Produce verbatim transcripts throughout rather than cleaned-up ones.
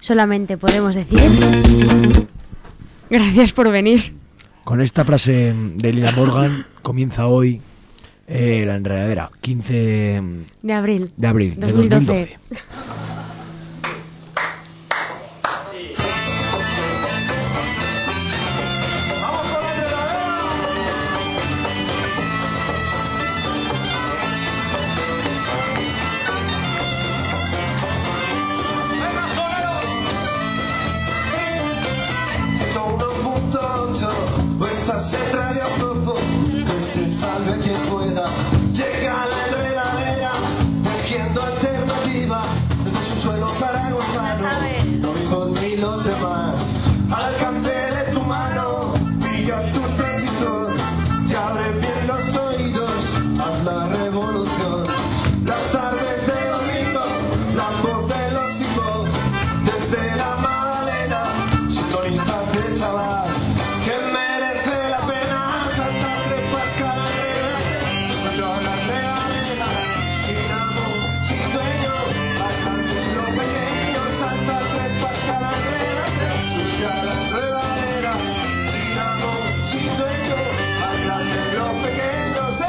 solamente podemos decir gracias por venir. Con esta frase de Lina Morgan comienza hoy eh, la enredadera, quince de abril de abril de dos mil doce. dos mil doce. En Radio Topo, que se salve quien pueda. Llega la enredadera, tejiendo alternativa desde su suelo zaragozano. No hijos ni los demás, al alcance de tu mano. Pilla tu transistor, ya abre bien los oídos, haz la revolución. Las tardes de domingo, la voz de los sin voz, desde la Magdalena, sintonizante chaval, que merece la pena saltar de pascar a la la regadera, sin amor, sin dueño, alcance lo pequeño, saltar de pascar a la suya la regadera, sin amor, sin dueño, alcance lo pequeño, sí.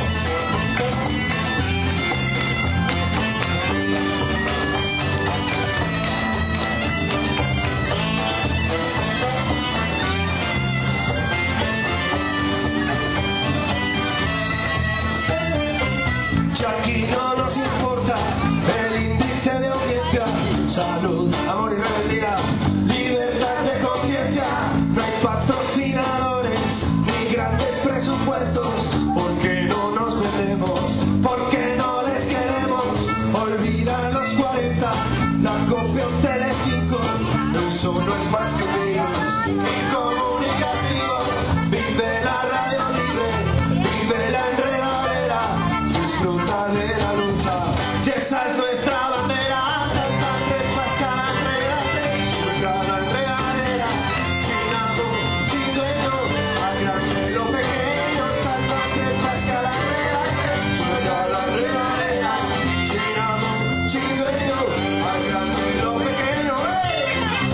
Ya aquí no nos importa el índice de audiencia, salud, amor y rebeldía, libertad de conciencia. No hay patrocinadores ni grandes presupuestos, porque no nos vendemos, porque no les queremos. Olvidan los cuarenta, la copia un Telecinco, eso no es más que videos y comunicativo. Vive la radio libre, vive la enredadera, disfruta de la lucha, y esa es nuestra bandera. Saltar de pascar a enredarte, cada enredadera, sin amor, sin dueño, al grande lo pequeño. Saltar de pascar a enredarte, suelta la enredadera, sin amor, sin dueño, al grande lo pequeño. ¡Hey!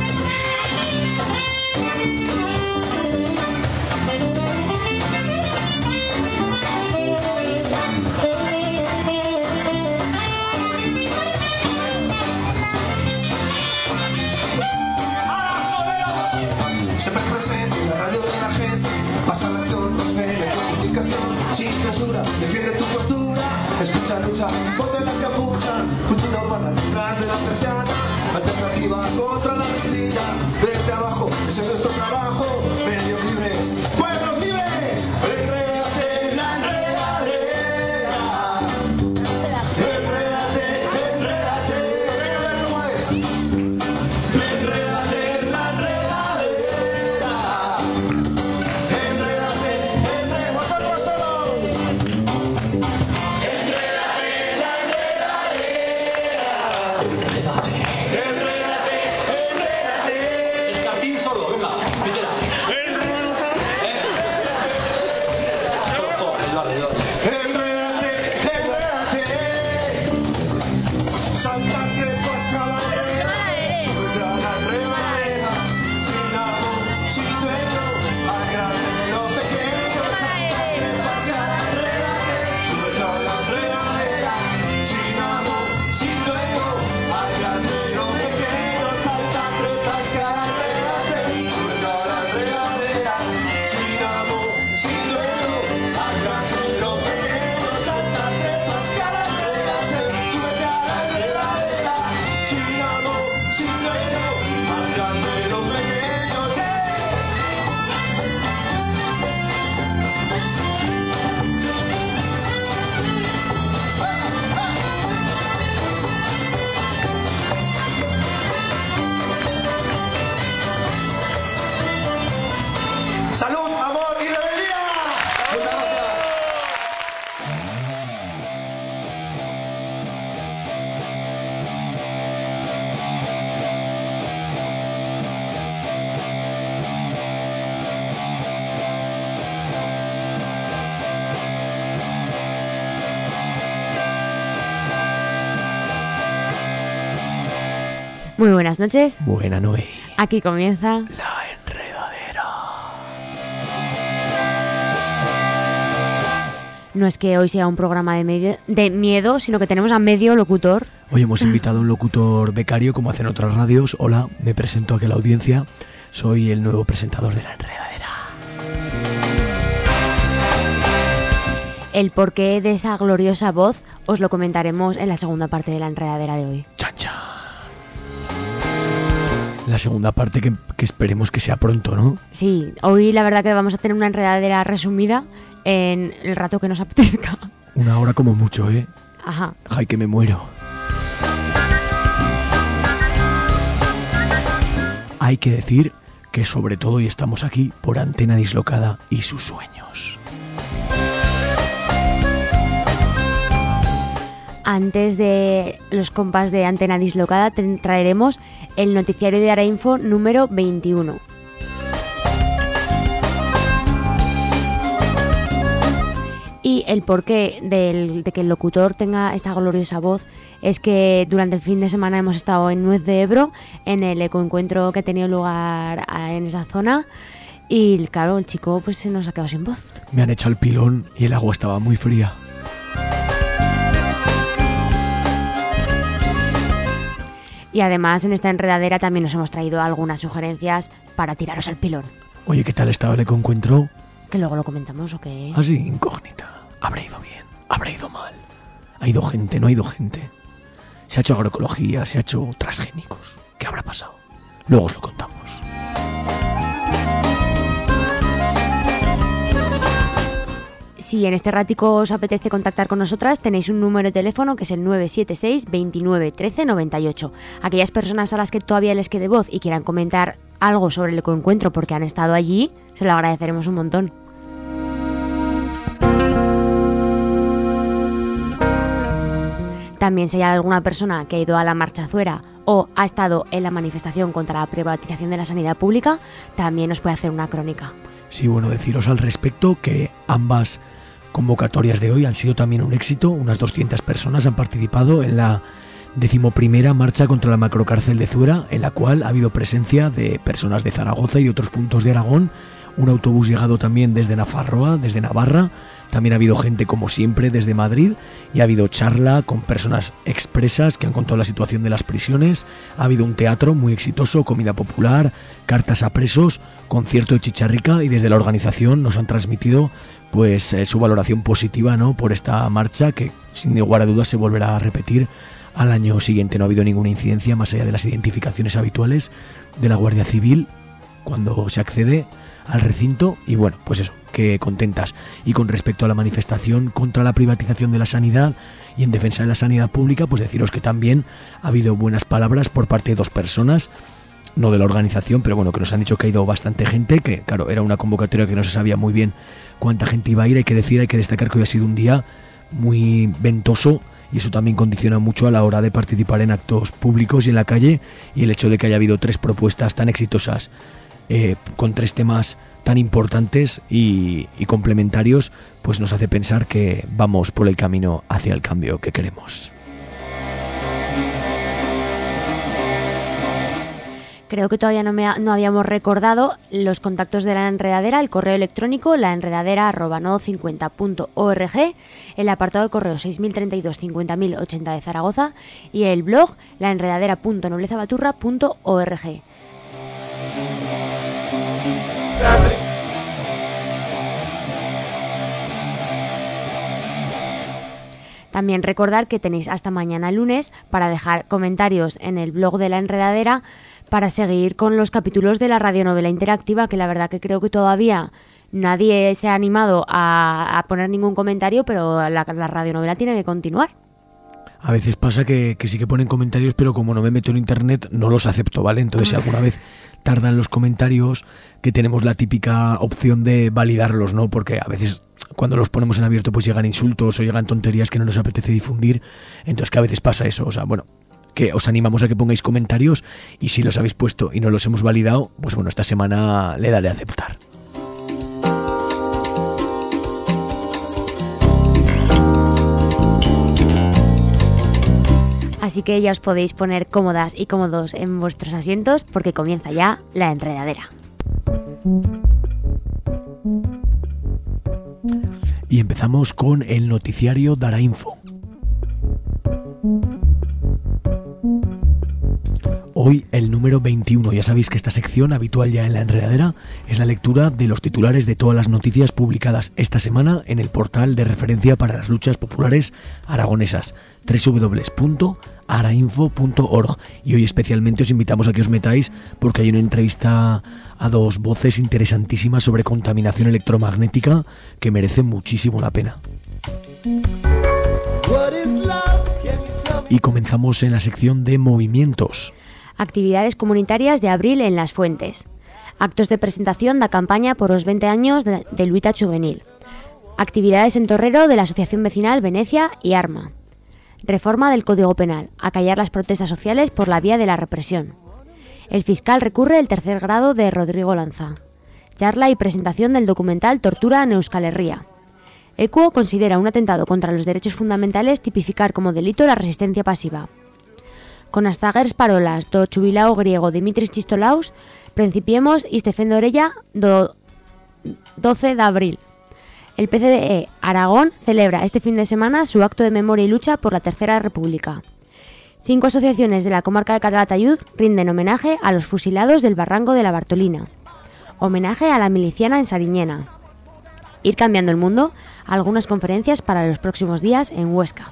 Siempre presente en la radio de la gente, pasa la acción, de comunicación, sin censura, defiende tu postura, escucha, lucha, ponte la capucha, cultura urbana detrás de la persiana, alternativa contra la mentira, desde abajo, ese es nuestro trabajo, medios libres, pueblos libres, enrédate en la enredadera, enrédate, enrédate, enrédate, ¿cómo es? Enrédate en la enredadera. Muy buenas noches. Buena Noé. Aquí comienza La Enredadera. No es que hoy sea un programa de, medio, de miedo, sino que tenemos a medio locutor. Hoy hemos invitado a un locutor becario, como hacen otras radios. Hola, me presento aquí a la audiencia. Soy el nuevo presentador de La Enredadera. El porqué de esa gloriosa voz os lo comentaremos en la segunda parte de La Enredadera de hoy. Chan, chan. La segunda parte que, que esperemos que sea pronto, ¿no? Sí, hoy la verdad que vamos a tener una enredadera resumida en el rato que nos apetezca. Una hora como mucho, ¿eh? Ajá. Ay, que me muero. Hay que decir que sobre todo hoy estamos aquí por Antena Dislocada y sus sueños. Antes de los compas de Antena Dislocada te traeremos el noticiario de Arainfo número veintiuno. Y el porqué del, de que el locutor tenga esta gloriosa voz es que durante el fin de semana hemos estado en Nuez de Ebro, en el ecoencuentro que ha tenido lugar en esa zona, y claro, el chico pues se nos ha quedado sin voz. Me han echado el pilón y el agua estaba muy fría. Y además en esta enredadera también nos hemos traído algunas sugerencias para tiraros al pilón. Oye, ¿qué tal estaba el ecoencuentro? Que luego lo comentamos, ¿o qué? Así, incógnita. ¿Habrá ido bien? ¿Habrá ido mal? ¿Ha ido gente? ¿No ha ido gente? ¿Se ha hecho agroecología? ¿Se ha hecho transgénicos? ¿Qué habrá pasado? Luego os lo contamos. Si en este ratico os apetece contactar con nosotras, tenéis un número de teléfono que es el nueve siete seis, veintinueve, trece, noventa y ocho. Aquellas personas a las que todavía les quede voz y quieran comentar algo sobre el ecoencuentro porque han estado allí, se lo agradeceremos un montón. También si hay alguna persona que ha ido a la Marcha Azuera o ha estado en la manifestación contra la privatización de la sanidad pública, también nos puede hacer una crónica. Sí, bueno, deciros al respecto que ambas convocatorias de hoy han sido también un éxito. Unas doscientas personas han participado en la decimoprimera marcha contra la macrocárcel de Zuera, en la cual ha habido presencia de personas de Zaragoza y de otros puntos de Aragón, un autobús llegado también desde Nafarroa, desde Navarra. También ha habido gente, como siempre, desde Madrid, y ha habido charla con personas expresas que han contado la situación de las prisiones. Ha habido un teatro muy exitoso, comida popular, cartas a presos, concierto de Chicharrica, y desde la organización nos han transmitido pues eh, su valoración positiva, ¿no?, por esta marcha, que sin lugar a dudas se volverá a repetir al año siguiente. No ha habido ninguna incidencia más allá de las identificaciones habituales de la Guardia Civil cuando se accede al recinto, y bueno, pues eso, que contentas. Y con respecto a la manifestación contra la privatización de la sanidad y en defensa de la sanidad pública, pues deciros que también ha habido buenas palabras por parte de dos personas, no de la organización, pero bueno, que nos han dicho que ha ido bastante gente, que claro, era una convocatoria que no se sabía muy bien cuánta gente iba a ir. Hay que decir, hay que destacar que hoy ha sido un día muy ventoso, y eso también condiciona mucho a la hora de participar en actos públicos y en la calle, y el hecho de que haya habido tres propuestas tan exitosas Eh, con tres temas tan importantes y, y complementarios, pues nos hace pensar que vamos por el camino hacia el cambio que queremos. Creo que todavía no, me ha, no habíamos recordado los contactos de la enredadera, el correo electrónico laenredadera arroba no cincuenta punto org, el apartado de correo seis mil treinta y dos, cincuenta mil ochenta de Zaragoza, y el blog laenredadera punto noblezabaturra punto org. También recordar que tenéis hasta mañana lunes para dejar comentarios en el blog de La Enredadera para seguir con los capítulos de la radionovela interactiva, que la verdad que creo que todavía nadie se ha animado a, a poner ningún comentario, pero la, la radionovela tiene que continuar. A veces pasa que, que sí que ponen comentarios, pero como no me meto en internet no los acepto, ¿vale? Entonces si alguna vez tardan los comentarios, que tenemos la típica opción de validarlos, ¿no? Porque a veces cuando los ponemos en abierto pues llegan insultos o llegan tonterías que no nos apetece difundir, entonces que a veces pasa eso. O sea, bueno, que os animamos a que pongáis comentarios, y si los habéis puesto y no los hemos validado, pues bueno, esta semana le daré a aceptar. Así que ya os podéis poner cómodas y cómodos en vuestros asientos porque comienza ya la enredadera. Y empezamos con el noticiario de Arainfo. Hoy el número veintiuno. Ya sabéis que esta sección, habitual ya en la enredadera, es la lectura de los titulares de todas las noticias publicadas esta semana en el portal de referencia para las luchas populares aragonesas, doble u doble u doble u punto arainfo punto org. Y hoy especialmente os invitamos a que os metáis porque hay una entrevista a dos voces interesantísimas sobre contaminación electromagnética que merece muchísimo la pena. Y comenzamos en la sección de movimientos. Actividades comunitarias de abril en Las Fuentes. Actos de presentación da campaña por los veinte años de, de Luita Juvenil. Actividades en Torrero de la Asociación Vecinal Venecia y Arma. Reforma del Código Penal, acallar las protestas sociales por la vía de la represión. El fiscal recurre el tercer grado de Rodrigo Lanza. Charla y presentación del documental Tortura en Euskal Herria. Equo considera un atentado contra los derechos fundamentales tipificar como delito la resistencia pasiva. Con as zaguers parolas do xubilao griego Dimitris Chistolaus, principiemos este fendo orella do doce de abril. El P C D E Aragón celebra este fin de semana su acto de memoria y lucha por la Tercera República. Cinco asociaciones de la comarca de Calatayud rinden homenaje a los fusilados del Barranco de la Bartolina. Homenaje a la miliciana en Sariñena. Ir cambiando el mundo, algunas conferencias para los próximos días en Huesca.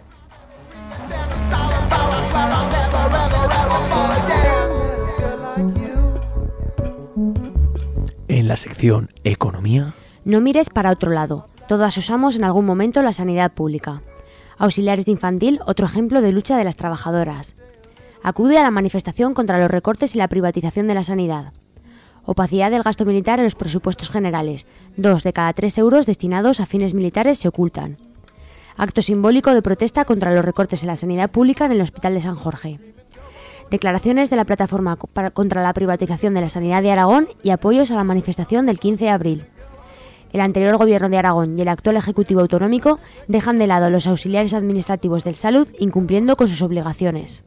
En la sección Economía. No mires para otro lado. Todas usamos en algún momento la sanidad pública. Auxiliares de infantil, otro ejemplo de lucha de las trabajadoras. Acude a la manifestación contra los recortes y la privatización de la sanidad. Opacidad del gasto militar en los presupuestos generales. Dos de cada tres euros destinados a fines militares se ocultan. Acto simbólico de protesta contra los recortes en la sanidad pública en el Hospital de San Jorge. Declaraciones de la plataforma contra la privatización de la sanidad de Aragón y apoyos a la manifestación del quince de abril. El anterior gobierno de Aragón y el actual Ejecutivo Autonómico dejan de lado a los auxiliares administrativos del Salud incumpliendo con sus obligaciones.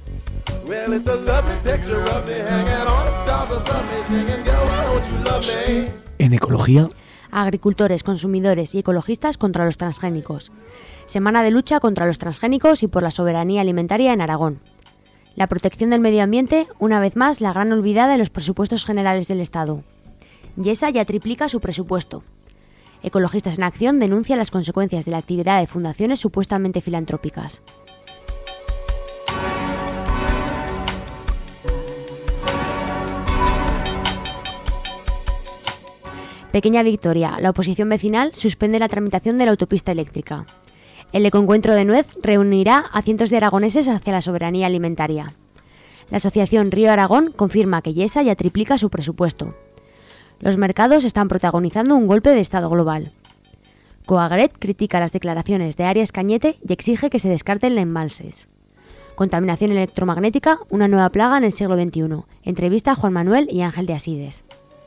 En ecología. Agricultores, consumidores y ecologistas contra los transgénicos. Semana de lucha contra los transgénicos y por la soberanía alimentaria en Aragón. La protección del medio ambiente, una vez más, la gran olvidada en los presupuestos generales del Estado. Yesa ya triplica su presupuesto. Ecologistas en Acción denuncian las consecuencias de la actividad de fundaciones supuestamente filantrópicas. Pequeña victoria. La oposición vecinal suspende la tramitación de la autopista eléctrica. El ecoencuentro de Nuez reunirá a cientos de aragoneses hacia la soberanía alimentaria. La asociación Río Aragón confirma que Yesa ya triplica su presupuesto. Los mercados están protagonizando un golpe de estado global. Coagret critica las declaraciones de Arias Cañete y exige que se descarten embalses. Contaminación electromagnética, una nueva plaga en el siglo veintiuno. Entrevista a Juan Manuel y Ángel de Asides.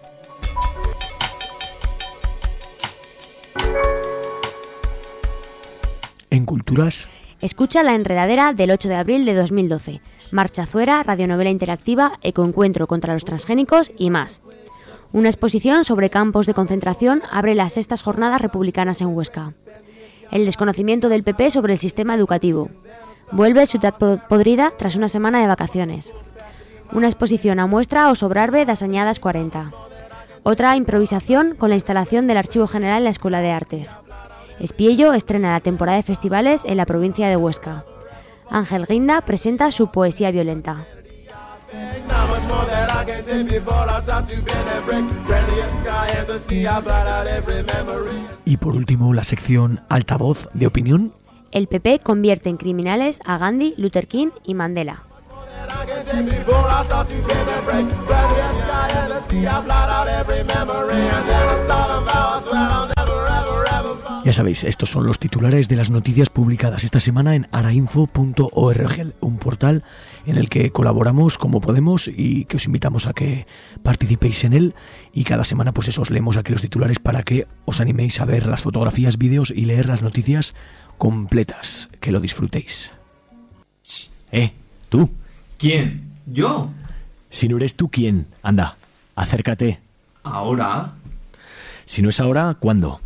En culturas. Escucha la enredadera del ocho de abril de dos mil doce. Marcha Zuera, radionovela interactiva, ecoencuentro contra los transgénicos y más. Una exposición sobre campos de concentración abre las sextas jornadas republicanas en Huesca. El desconocimiento del P P sobre el sistema educativo. Vuelve Ciudad Podrida tras una semana de vacaciones. Una exposición a muestra o Sobrarbe das Añadas cuarenta. Otra improvisación con la instalación del Archivo General en la Escuela de Artes. Espiello estrena la temporada de festivales en la provincia de Huesca. Ángel Guinda presenta su poesía violenta. Y por último, la sección Altavoz de Opinión. El P P convierte en criminales a Gandhi, Luther King y Mandela. Ya sabéis, estos son los titulares de las noticias publicadas esta semana en arainfo punto org, un portal en el que colaboramos como podemos y que os invitamos a que participéis en él, y cada semana pues eso, os leemos aquí los titulares para que os animéis a ver las fotografías, vídeos y leer las noticias completas. Que lo disfrutéis. Eh, tú. ¿Quién? ¿Yo? Si no eres tú, ¿quién? Anda, acércate. ¿Ahora? Si no es ahora, ¿cuándo?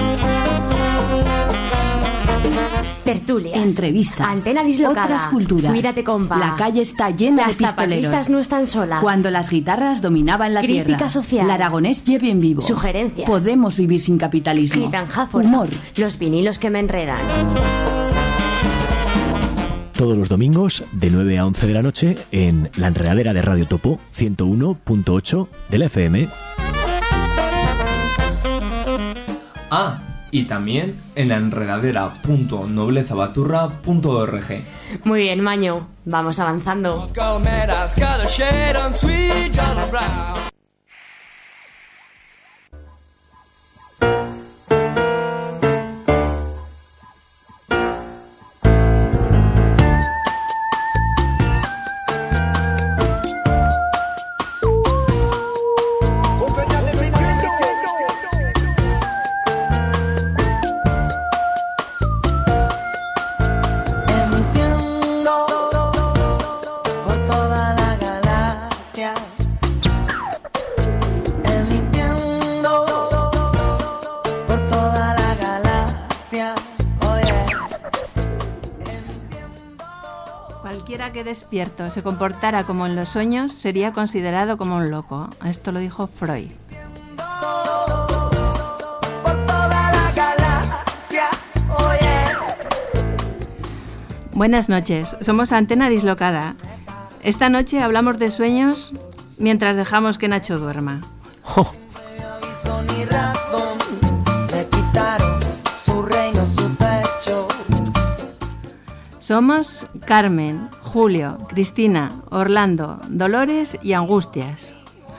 Tertulias, entrevistas, antena dislocada, otras culturas. Mírate, compa. La calle está llena las de pistoleros. Las no están solas. Cuando las guitarras dominaban la Crítica tierra. social. El aragonés lleve en vivo. Sugerencias. Podemos vivir sin capitalismo. Gitanjáfora. Humor. Los vinilos que me enredan. Todos los domingos de nueve a once de la noche en La Enredadera de Radio Topo ciento uno punto ocho de la F M. Ah, y también en la enredadera punto noblezabaturra punto org. Muy bien, Maño. Vamos avanzando. Que despierto se comportara como en los sueños sería considerado como un loco. Esto lo dijo Freud. Buenas noches, somos Antena Dislocada. Esta noche hablamos de sueños mientras dejamos que Nacho duerma. Oh. Somos Carmen, Julio, Cristina, Orlando, Dolores y Angustias.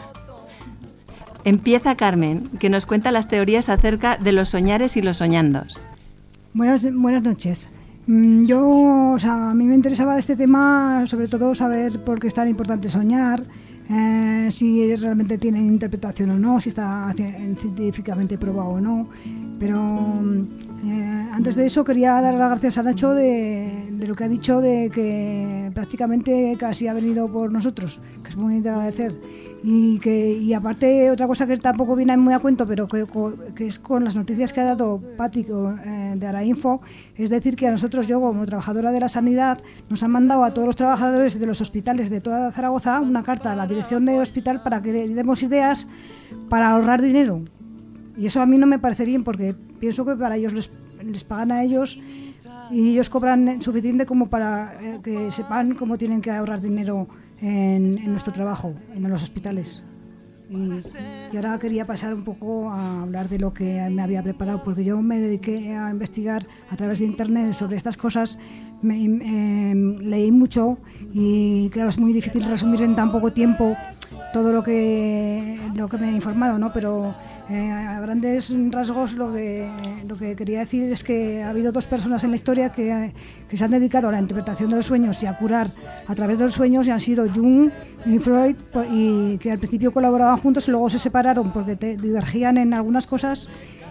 Empieza Carmen, que nos cuenta las teorías acerca de los soñares y los soñandos. Buenas, buenas noches. Yo, o sea, a mí me interesaba de este tema, sobre todo saber por qué es tan importante soñar, eh, si realmente tiene interpretación o no, si está científicamente probado o no. Pero eh, antes de eso quería dar las gracias a Nacho de, de lo que ha dicho, de que prácticamente casi ha venido por nosotros, que es muy de agradecer. Y que y aparte otra cosa que tampoco viene muy a cuento, pero que, que es con las noticias que ha dado Pati eh, de Arainfo, es decir que a nosotros, yo como trabajadora de la sanidad, nos han mandado a todos los trabajadores de los hospitales de toda Zaragoza una carta a la dirección del hospital para que le demos ideas para ahorrar dinero. Y eso a mí no me parece bien, porque pienso que para ellos les, les pagan a ellos y ellos cobran suficiente como para eh, que sepan cómo tienen que ahorrar dinero en, en nuestro trabajo, en los hospitales. Y, y ahora quería pasar un poco a hablar de lo que me había preparado, porque yo me dediqué a investigar a través de internet sobre estas cosas, me, eh, leí mucho y claro, es muy difícil resumir en tan poco tiempo todo lo que, lo que me he informado, ¿no? Pero Eh, a grandes rasgos lo que, lo que quería decir es que ha habido dos personas en la historia que, que se han dedicado a la interpretación de los sueños y a curar a través de los sueños, y han sido Jung y Freud, y que al principio colaboraban juntos y luego se separaron porque te, divergían en algunas cosas,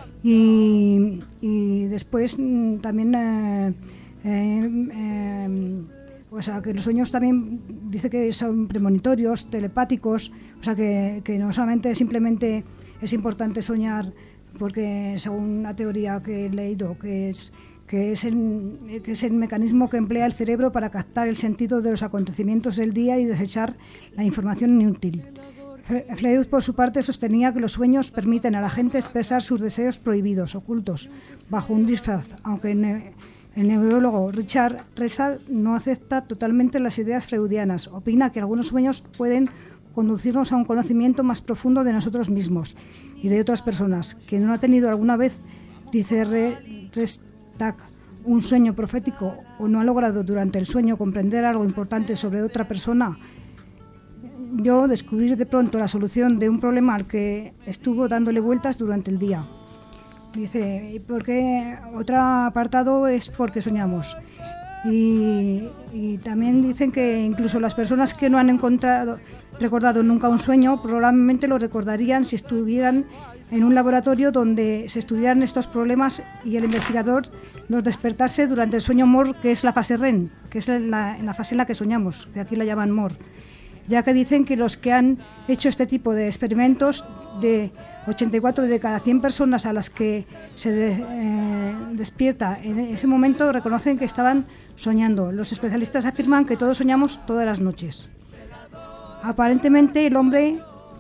y, y después también eh, eh, eh, o sea, que los sueños también dice que son premonitorios, telepáticos, o sea que, que no solamente simplemente es importante soñar, porque según una teoría que he leído, que es, que, es el, que es el mecanismo que emplea el cerebro para captar el sentido de los acontecimientos del día y desechar la información inútil. Freud, por su parte, sostenía que los sueños permiten a la gente expresar sus deseos prohibidos, ocultos, bajo un disfraz, aunque ne- el neurólogo Richard Ressal no acepta totalmente las ideas freudianas. Opina que algunos sueños pueden conducirnos a un conocimiento más profundo de nosotros mismos y de otras personas. Quien no ha tenido alguna vez, dice Restak, un sueño profético o no ha logrado durante el sueño comprender algo importante sobre otra persona, yo descubrir de pronto la solución de un problema al que estuvo dándole vueltas durante el día. Dice, ¿y por qué? Otro apartado es porque soñamos. Y, y también dicen que incluso las personas que no han encontrado recordado nunca un sueño, probablemente lo recordarían si estuvieran en un laboratorio donde se estudiaran estos problemas y el investigador los despertase durante el sueño M O R, que es la fase R E M, que es la, la fase en la que soñamos, que aquí la llaman M O R, ya que dicen que los que han hecho este tipo de experimentos, de ochenta y cuatro de cada cien personas a las que se de, eh, despierta en ese momento, reconocen que estaban soñando. Los especialistas afirman que todos soñamos todas las noches. Aparentemente el hombre...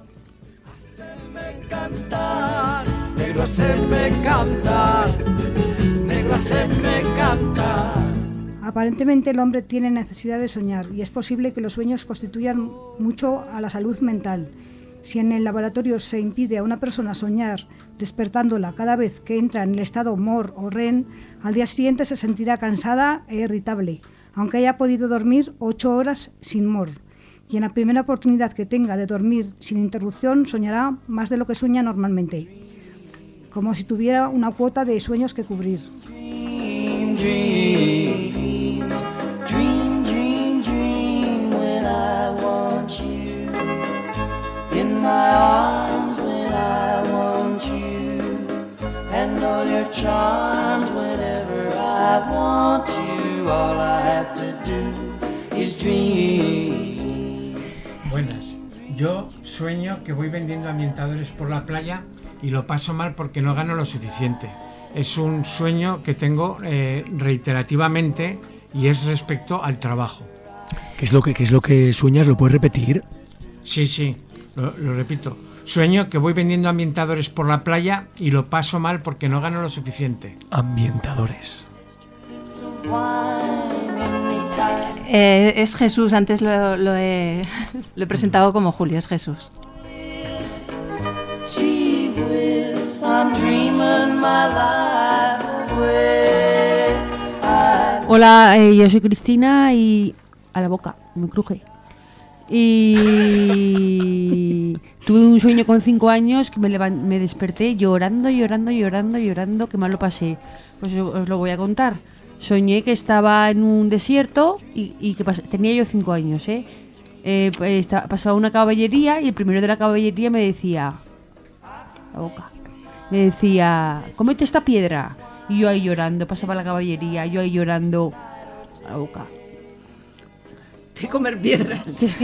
Cantar, negro hacerme cantar, negro hacerme cantar. Aparentemente el hombre tiene necesidad de soñar y es posible que los sueños constituyan mucho a la salud mental. Si en el laboratorio se impide a una persona soñar despertándola cada vez que entra en el estado M O R o R E M, al día siguiente se sentirá cansada e irritable, aunque haya podido dormir ocho horas sin M O R. Y en la primera oportunidad que tenga de dormir sin interrupción soñará más de lo que sueña normalmente, como si tuviera una cuota de sueños que cubrir. Dream, dream, dream, dream, dream when I want you, in my arms when I want you, and all your charms whenever I want you, all I have to do is dream. Buenas, yo sueño que voy vendiendo ambientadores por la playa y lo paso mal porque no gano lo suficiente. Es un sueño que tengo eh, reiterativamente y es respecto al trabajo. ¿Qué es lo que, qué es lo que sueñas? ¿Lo puedes repetir? Sí, sí, lo, lo repito. Sueño que voy vendiendo ambientadores por la playa y lo paso mal porque no gano lo suficiente. Ambientadores. Eh, es Jesús, antes lo, lo, he, lo he presentado como Julio, es Jesús. Hola, eh, yo soy Cristina y... a la boca, me cruje. Y tuve un sueño con cinco años que me, levan- me desperté llorando, llorando, llorando, llorando, que mal lo pasé. Pues os lo voy a contar. Soñé que estaba en un desierto y, y que pas- tenía yo cinco años, ¿eh? eh pues está, pasaba una caballería y el primero de la caballería me decía... la boca. Me decía, cómete esta piedra. Y yo ahí llorando, pasaba la caballería, yo ahí llorando. La boca. De comer piedras. Es que...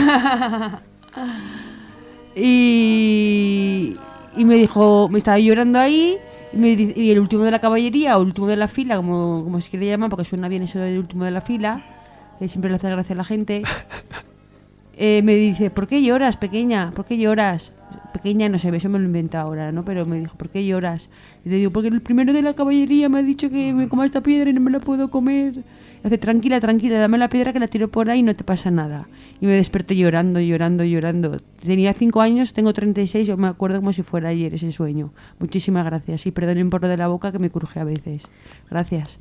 y... y me dijo, me estaba llorando ahí... Y, me dice, y el último de la caballería o el último de la fila, como, como se quiere llamar, porque suena bien eso del último de la fila, que siempre le hace gracia a la gente, eh, me dice, ¿por qué lloras, pequeña? ¿Por qué lloras? Pequeña, no sé, eso me lo invento ahora, ¿no? Pero me dijo, ¿por qué lloras? Y le digo, porque el primero de la caballería me ha dicho que me coma esta piedra y no me la puedo comer. Y hace, tranquila, tranquila, dame la piedra que la tiro por ahí y no te pasa nada. Y me desperté llorando, llorando, llorando. Tenía cinco años, tengo treinta y seis, yo me acuerdo como si fuera ayer ese sueño. Muchísimas gracias y perdonen por lo de la boca que me cruje a veces. Gracias.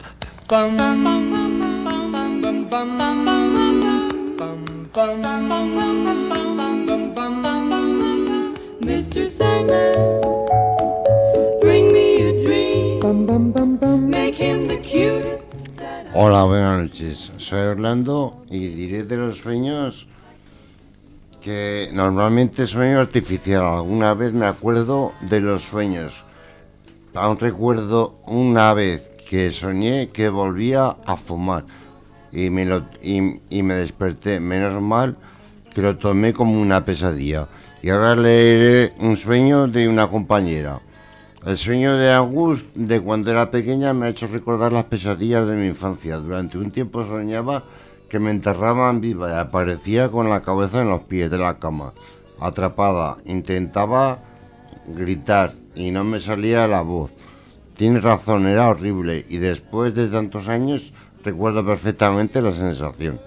mister Sandman, bring me a dream, make him the cutest. Hola, buenas noches. Soy Orlando y diré de los sueños que normalmente sueño artificial. Alguna vez me acuerdo de los sueños. Aún recuerdo una vez que soñé que volvía a fumar y me, lo, y, y me desperté. Menos mal que lo tomé como una pesadilla. Y ahora leeré un sueño de una compañera. El sueño de Agus de cuando era pequeña me ha hecho recordar las pesadillas de mi infancia. Durante un tiempo soñaba que me enterraban viva y aparecía con la cabeza en los pies de la cama, atrapada. Intentaba gritar y no me salía la voz. Tienes razón, era horrible y después de tantos años recuerdo perfectamente la sensación.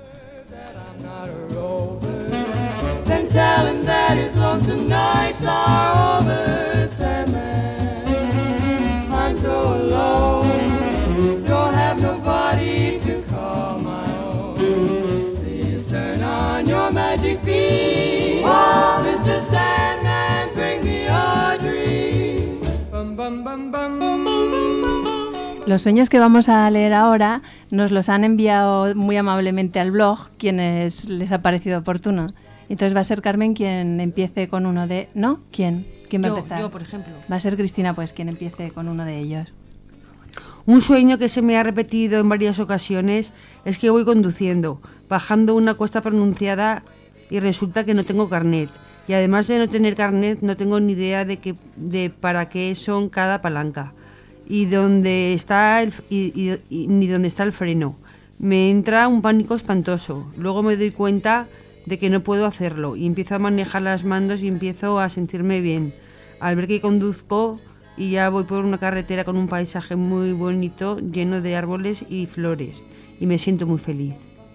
Then tell him that his lonesome nights are over, Sandman. I'm so alone, don't have nobody to call my own. Please turn on your magic beam, oh, mister Sandman, bring me a dream. Bum, bum, bum, bum, bum, bum, bum. Los sueños que vamos a leer ahora nos los han enviado muy amablemente al blog quienes les ha parecido oportuno. Entonces va a ser Carmen quien empiece con uno de... ¿No? ¿Quién? ¿Quién va Yo, a empezar? yo, por ejemplo. Va a ser Cristina, pues, quien empiece con uno de ellos. Un sueño que se me ha repetido en varias ocasiones es que voy conduciendo, bajando una cuesta pronunciada y resulta que no tengo carnet. Y además de no tener carnet, no tengo ni idea de, que, de para qué son cada palanca y, dónde está el, y, y, y, ni dónde está el freno. Me entra un pánico espantoso. Luego me doy cuenta de que no puedo hacerlo y empiezo a manejar las mandos y empiezo a sentirme bien. Al ver que conduzco y ya voy por una carretera con un paisaje muy bonito, lleno de árboles y flores, y me siento muy feliz.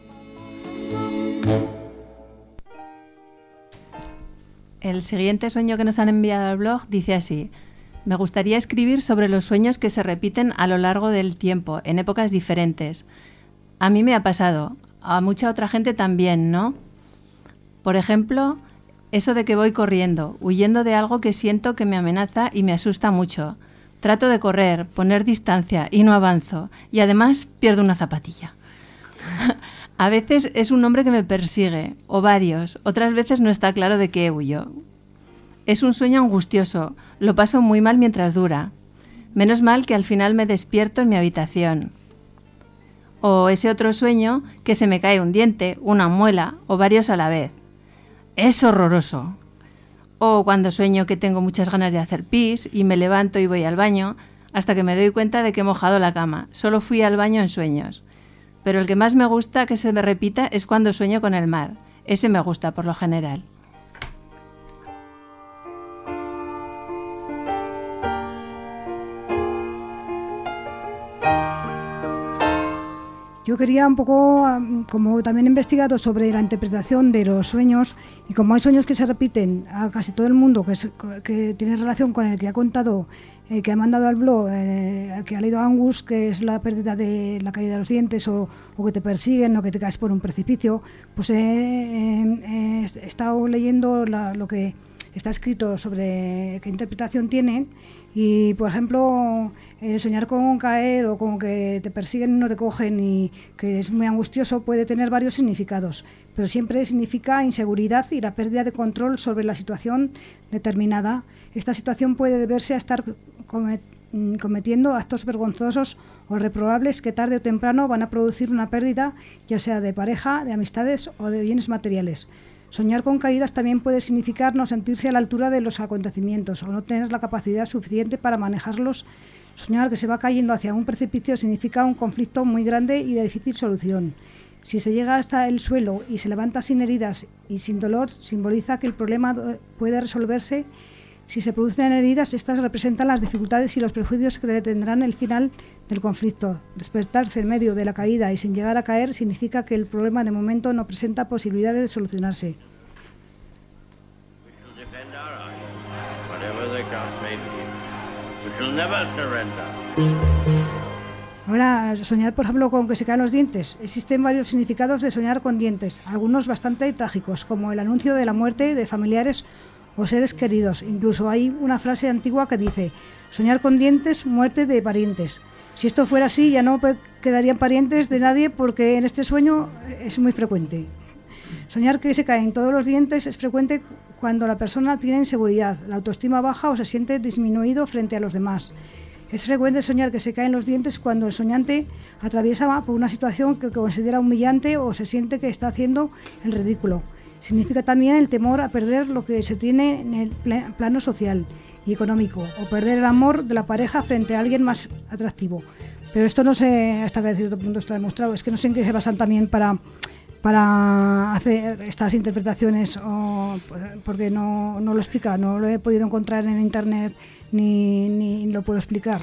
El siguiente sueño que nos han enviado al blog dice así: me gustaría escribir sobre los sueños que se repiten a lo largo del tiempo, en épocas diferentes. A mí me ha pasado, a mucha otra gente también, ¿no? Por ejemplo, eso de que voy corriendo, huyendo de algo que siento que me amenaza y me asusta mucho. Trato de correr, poner distancia y no avanzo, y además pierdo una zapatilla. A veces es un hombre que me persigue, o varios, otras veces no está claro de qué huyo. Es un sueño angustioso, lo paso muy mal mientras dura. Menos mal que al final me despierto en mi habitación. O ese otro sueño que se me cae un diente, una muela o varios a la vez. Es horroroso. O cuando sueño que tengo muchas ganas de hacer pis y me levanto y voy al baño hasta que me doy cuenta de que he mojado la cama. Solo fui al baño en sueños. Pero el que más me gusta que se me repita es cuando sueño con el mar. Ese me gusta por lo general. Yo quería un poco, como también he investigado sobre la interpretación de los sueños, y como hay sueños que se repiten a casi todo el mundo, que, es, que tiene relación con el que ha contado, eh, que ha mandado al blog, eh, que ha leído Angus, que es la pérdida de la caída de los dientes, o, o que te persiguen, o que te caes por un precipicio, pues he, he, he estado leyendo la, lo que está escrito sobre qué interpretación tienen, y por ejemplo, eh, soñar con caer o con que te persiguen y no te cogen y que es muy angustioso puede tener varios significados, pero siempre significa inseguridad y la pérdida de control sobre la situación determinada. Esta situación puede deberse a estar comet- cometiendo actos vergonzosos o reprobables que tarde o temprano van a producir una pérdida, ya sea de pareja, de amistades o de bienes materiales. Soñar con caídas también puede significar no sentirse a la altura de los acontecimientos o no tener la capacidad suficiente para manejarlos. Soñar que se va cayendo hacia un precipicio significa un conflicto muy grande y de difícil solución. Si se llega hasta el suelo y se levanta sin heridas y sin dolor, simboliza que el problema puede resolverse. Si se producen heridas, estas representan las dificultades y los perjuicios que detendrán el final del conflicto. Despertarse en medio de la caída y sin llegar a caer significa que el problema de momento no presenta posibilidades de solucionarse. Ahora, soñar, por ejemplo, con que se caen los dientes. Existen varios significados de soñar con dientes, algunos bastante trágicos, como el anuncio de la muerte de familiares o seres queridos. Incluso hay una frase antigua que dice: soñar con dientes, muerte de parientes. Si esto fuera así, ya no quedarían parientes de nadie, porque en este sueño es muy frecuente. Soñar que se caen todos los dientes es frecuente cuando la persona tiene inseguridad, la autoestima baja o se siente disminuido frente a los demás. Es frecuente soñar que se caen los dientes cuando el soñante atraviesa por una situación que considera humillante o se siente que está haciendo el ridículo. Significa también el temor a perder lo que se tiene en el plano social y económico, o perder el amor de la pareja frente a alguien más atractivo. Pero esto no sé hasta qué cierto punto está demostrado. Es que no sé en qué se basan también para, para hacer estas interpretaciones, o, porque no, no lo explica, no lo he podido encontrar en internet ni, ni lo puedo explicar.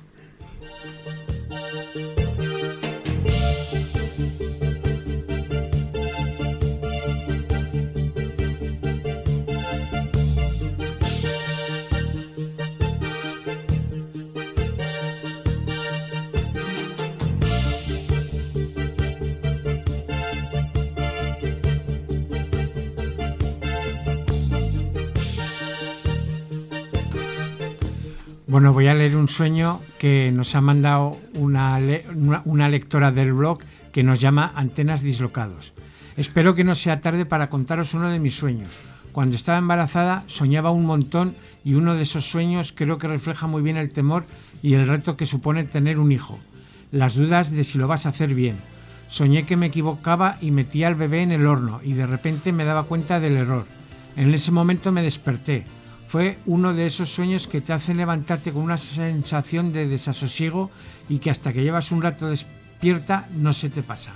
Bueno, voy a leer un sueño que nos ha mandado una, le- una, una lectora del blog que nos llama Antenas Dislocados. Espero que no sea tarde para contaros uno de mis sueños. Cuando estaba embarazada soñaba un montón y uno de esos sueños creo que refleja muy bien el temor y el reto que supone tener un hijo. Las dudas de si lo vas a hacer bien. Soñé que me equivocaba y metía al bebé en el horno y de repente me daba cuenta del error. En ese momento me desperté. Fue uno de esos sueños que te hacen levantarte con una sensación de desasosiego y que hasta que llevas un rato despierta no se te pasa.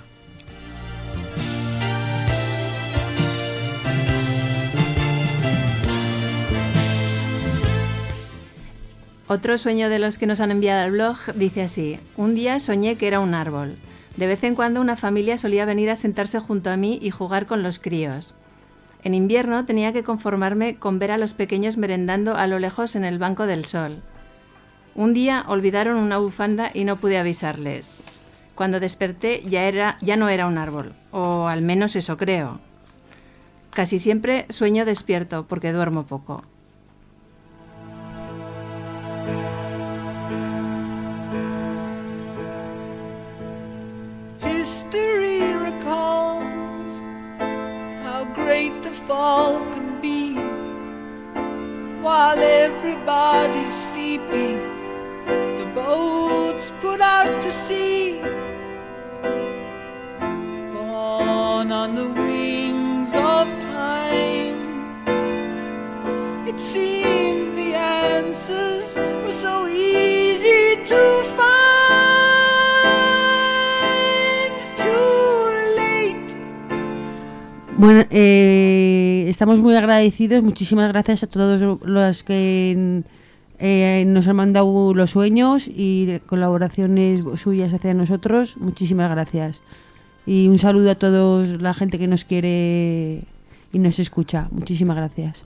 Otro sueño de los que nos han enviado al blog dice así: un día soñé que era un árbol. De vez en cuando una familia solía venir a sentarse junto a mí y jugar con los críos. En invierno tenía que conformarme con ver a los pequeños merendando a lo lejos en el banco del sol. Un día olvidaron una bufanda y no pude avisarles. Cuando desperté ya, era, ya no era un árbol, o al menos eso creo. Casi siempre sueño despierto porque duermo poco. History recalls how great the fall could be. While everybody's sleeping, the boats put out to sea. Born on the wings of time, it seemed the answers were so easy to find. Bueno, eh, estamos muy agradecidos, muchísimas gracias a todos los que eh, nos han mandado los sueños y colaboraciones suyas hacia nosotros, muchísimas gracias. Y un saludo a toda la gente que nos quiere y nos escucha, muchísimas gracias.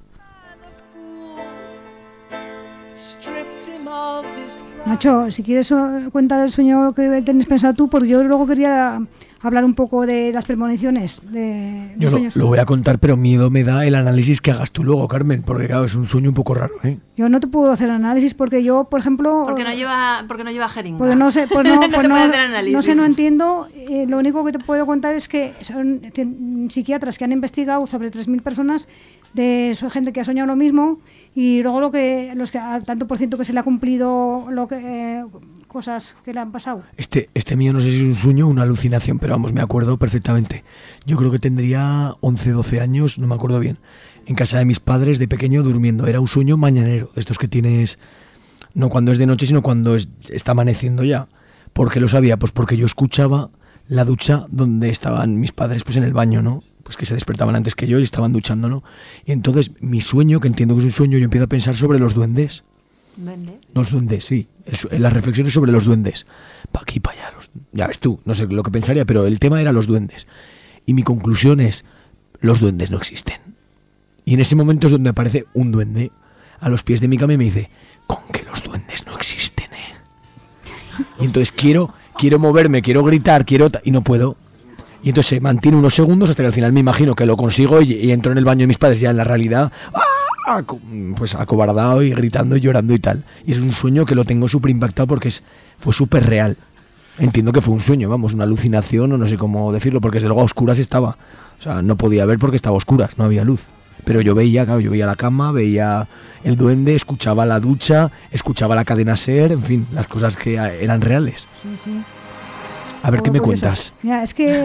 Nacho, si quieres contar el sueño que tenés pensado tú, porque yo luego quería hablar un poco de las premoniciones de, de Yo sueños. Lo, lo voy a contar, pero miedo me da el análisis que hagas tú luego, Carmen, porque claro, es un sueño un poco raro, ¿eh? Yo no te puedo hacer análisis porque yo, por ejemplo... Porque no lleva, porque no lleva jeringa. Porque no sé, pues no, no pues te no, puede hacer análisis. no sé, no entiendo. Eh, lo único que te puedo contar es que son cien, psiquiatras que han investigado sobre tres mil personas de su gente que ha soñado lo mismo y luego lo que los que a tanto por ciento que se le ha cumplido lo que eh, cosas que le han pasado. Este, este mío no sé si es un sueño o una alucinación, pero vamos, me acuerdo perfectamente. Yo creo que tendría once, doce años, no me acuerdo bien, en casa de mis padres de pequeño durmiendo. Era un sueño mañanero, de estos que tienes, no cuando es de noche, sino cuando es, está amaneciendo ya. ¿Por qué lo sabía? Pues porque yo escuchaba la ducha donde estaban mis padres, pues en el baño, ¿no? Pues que se despertaban antes que yo y estaban duchando, ¿no? Y entonces mi sueño, que entiendo que es un sueño, yo empiezo a pensar sobre los duendes. ¿Duendes? Los duendes, sí. El, las reflexiones sobre los duendes. Pa' aquí, pa' allá. Los, ya ves tú, no sé lo que pensaría, pero el tema era los duendes. Y mi conclusión es, los duendes no existen. Y en ese momento es donde aparece un duende a los pies de mi cama y me dice, con que los duendes no existen, ¿eh? Y entonces quiero, quiero moverme, quiero gritar, quiero... y no puedo. Y entonces se mantiene unos segundos hasta que al final me imagino que lo consigo y, y entro en el baño de mis padres ya en la realidad, ¡ah! Pues acobardado y gritando y llorando y tal. Y es un sueño que lo tengo súper impactado porque es, fue súper real. Entiendo que fue un sueño, vamos, una alucinación o no sé cómo decirlo, porque desde luego a oscuras estaba. O sea, no podía ver porque estaba a oscuras, no había luz. Pero yo veía, claro, yo veía la cama, veía el duende, escuchaba la ducha, escuchaba la cadena SER, en fin, las cosas que eran reales. Sí, sí. A ver, Todo ¿qué me curioso. cuentas? Mira, es que...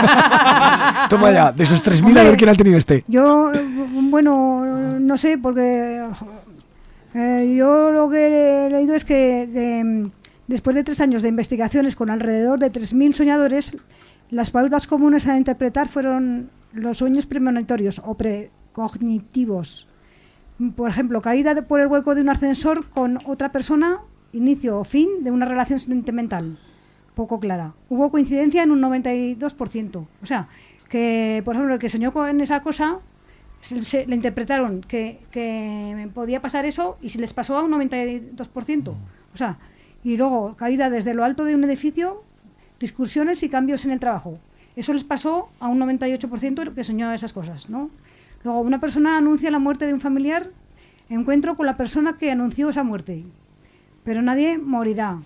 Toma ya, de esos tres mil a ver quién ha tenido este. Yo, bueno, no sé, porque eh, yo lo que he leído es que, que después de tres años de investigaciones con alrededor de tres mil soñadores, las pautas comunes a interpretar fueron los sueños premonitorios o precognitivos. Por ejemplo, caída de, por el hueco de un ascensor con otra persona, inicio o fin de una relación sentimental poco clara. Hubo coincidencia en un noventa y dos por ciento. O sea, que, por ejemplo, el que soñó con esa cosa, se, se, le interpretaron que, que podía pasar eso y se les pasó a un noventa y dos por ciento. O sea, y luego, caída desde lo alto de un edificio, discusiones y cambios en el trabajo. Eso les pasó a un noventa y ocho por ciento que soñó esas cosas, ¿no? Luego, una persona anuncia la muerte de un familiar, encuentro con la persona que anunció esa muerte, pero nadie morirá.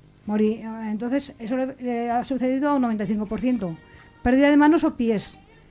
Morir. Entonces, eso le, le ha sucedido a un noventa y cinco por ciento. Pérdida de manos o pies.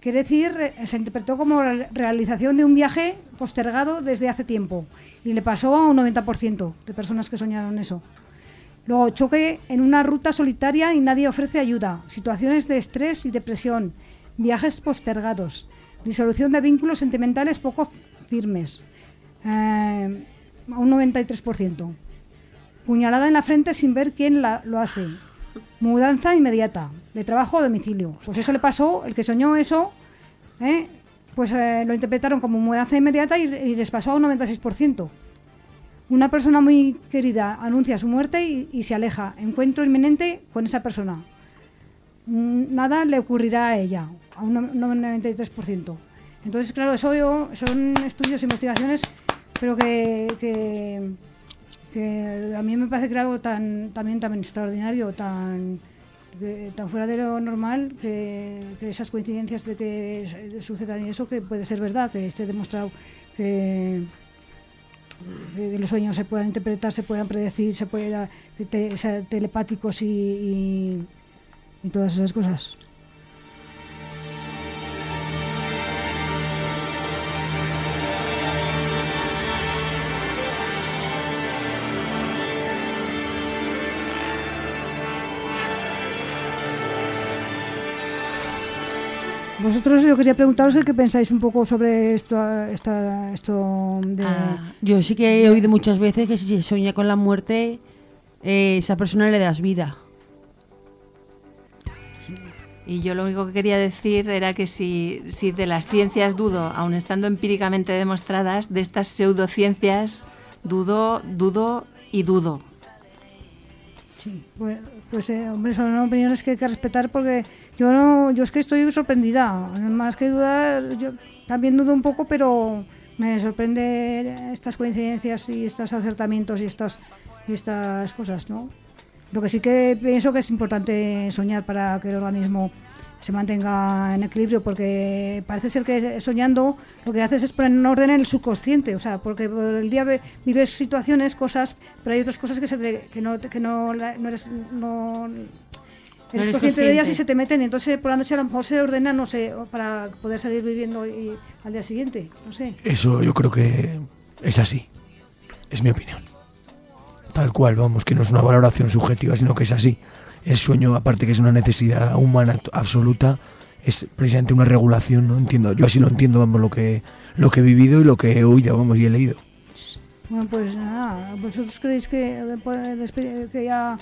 quiere decir, se interpretó como la realización de un viaje postergado desde hace tiempo y le pasó a un noventa por ciento de personas que soñaron eso. Luego, choque en una ruta solitaria y nadie ofrece ayuda, situaciones de estrés y depresión, viajes postergados, disolución de vínculos sentimentales poco firmes, eh, a un noventa y tres por ciento. Puñalada en la frente sin ver quién la, lo hace. Mudanza inmediata, de trabajo a domicilio. Pues eso le pasó, el que soñó eso, ¿eh? pues eh, lo interpretaron como mudanza inmediata y, y les pasó a un noventa y seis por ciento. Una persona muy querida anuncia su muerte y, y se aleja. Encuentro inminente con esa persona. Nada le ocurrirá a ella, a un noventa y tres por ciento. Entonces, claro, eso yo, son estudios e investigaciones, pero que... que que a mí me parece que era algo tan, también tan extraordinario, tan, que, tan fuera de lo normal, que, que esas coincidencias de que sucedan y eso, que puede ser verdad, que esté demostrado que, que los sueños se puedan interpretar, se puedan predecir, se puedan te, ser telepáticos y, y, y todas esas cosas. Vosotros, yo quería preguntaros qué pensáis un poco sobre esto, esta, esto de... Ah, yo sí que he oído muchas veces que si se sueña con la muerte, eh, esa persona le das vida. Y yo lo único que quería decir era que si, si de las ciencias dudo, aun estando empíricamente demostradas, de estas pseudociencias dudo, dudo y dudo. Sí, pues, pues eh, hombre, son opiniones que hay que respetar porque yo no, yo es que estoy sorprendida, más que dudar, yo también dudo un poco, pero me sorprende estas coincidencias y estos acertamientos y estas, y estas cosas, ¿no? Lo que sí que pienso que es importante soñar para que el organismo se mantenga en equilibrio, porque parece ser que soñando lo que haces es poner en orden el subconsciente, o sea, porque por el día vives situaciones, cosas, pero hay otras cosas que, se te, que no, que no, no eres, no, eres no eres consciente de ellas y se te meten, entonces por la noche a lo mejor se ordena, no sé, para poder seguir viviendo y, al día siguiente, no sé. Eso yo creo que es así, es mi opinión. Tal cual, vamos, que no es una valoración subjetiva, sino que es así. El sueño, aparte que es una necesidad humana absoluta, es precisamente una regulación, ¿no? Entiendo, yo así lo entiendo, vamos, lo que lo que he vivido y lo que he oído, vamos, y he leído. Bueno, pues nada, ¿vosotros creéis que, que ya...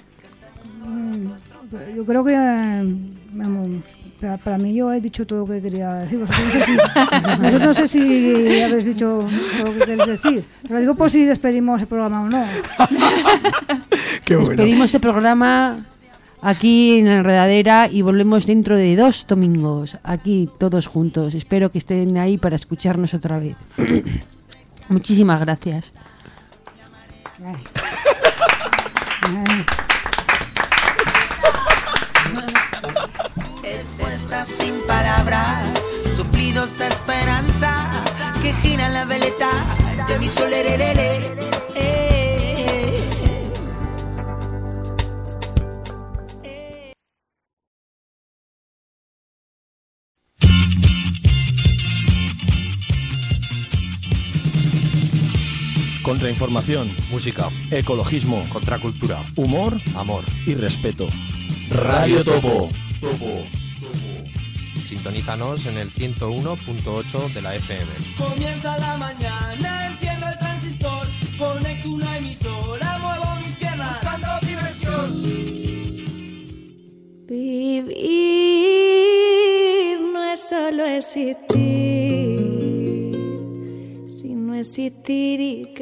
Yo creo que, vamos, para mí yo he dicho todo lo que quería decir. Vosotros no sé si, vosotros no sé si habéis dicho todo lo que queréis decir. Pero digo por si despedimos el programa o no. Qué bueno. Despedimos el programa aquí en la Enredadera y volvemos dentro de dos domingos, aquí todos juntos. Espero que estén ahí para escucharnos otra vez. Muchísimas gracias. Ay. Ay. Respuestas sin palabras, suplidos de esperanza que gira la veleta de mi solererere. Eh, eh. Contrainformación, música, ecologismo, contracultura, humor, amor y respeto. Radio Topo. Topo. Sintonízanos en el ciento uno punto ocho de la F M. Comienza la mañana, enciendo el transistor, conecto una emisora, muevo mis piernas, buscando diversión. Vivir no es solo existir, sino existir y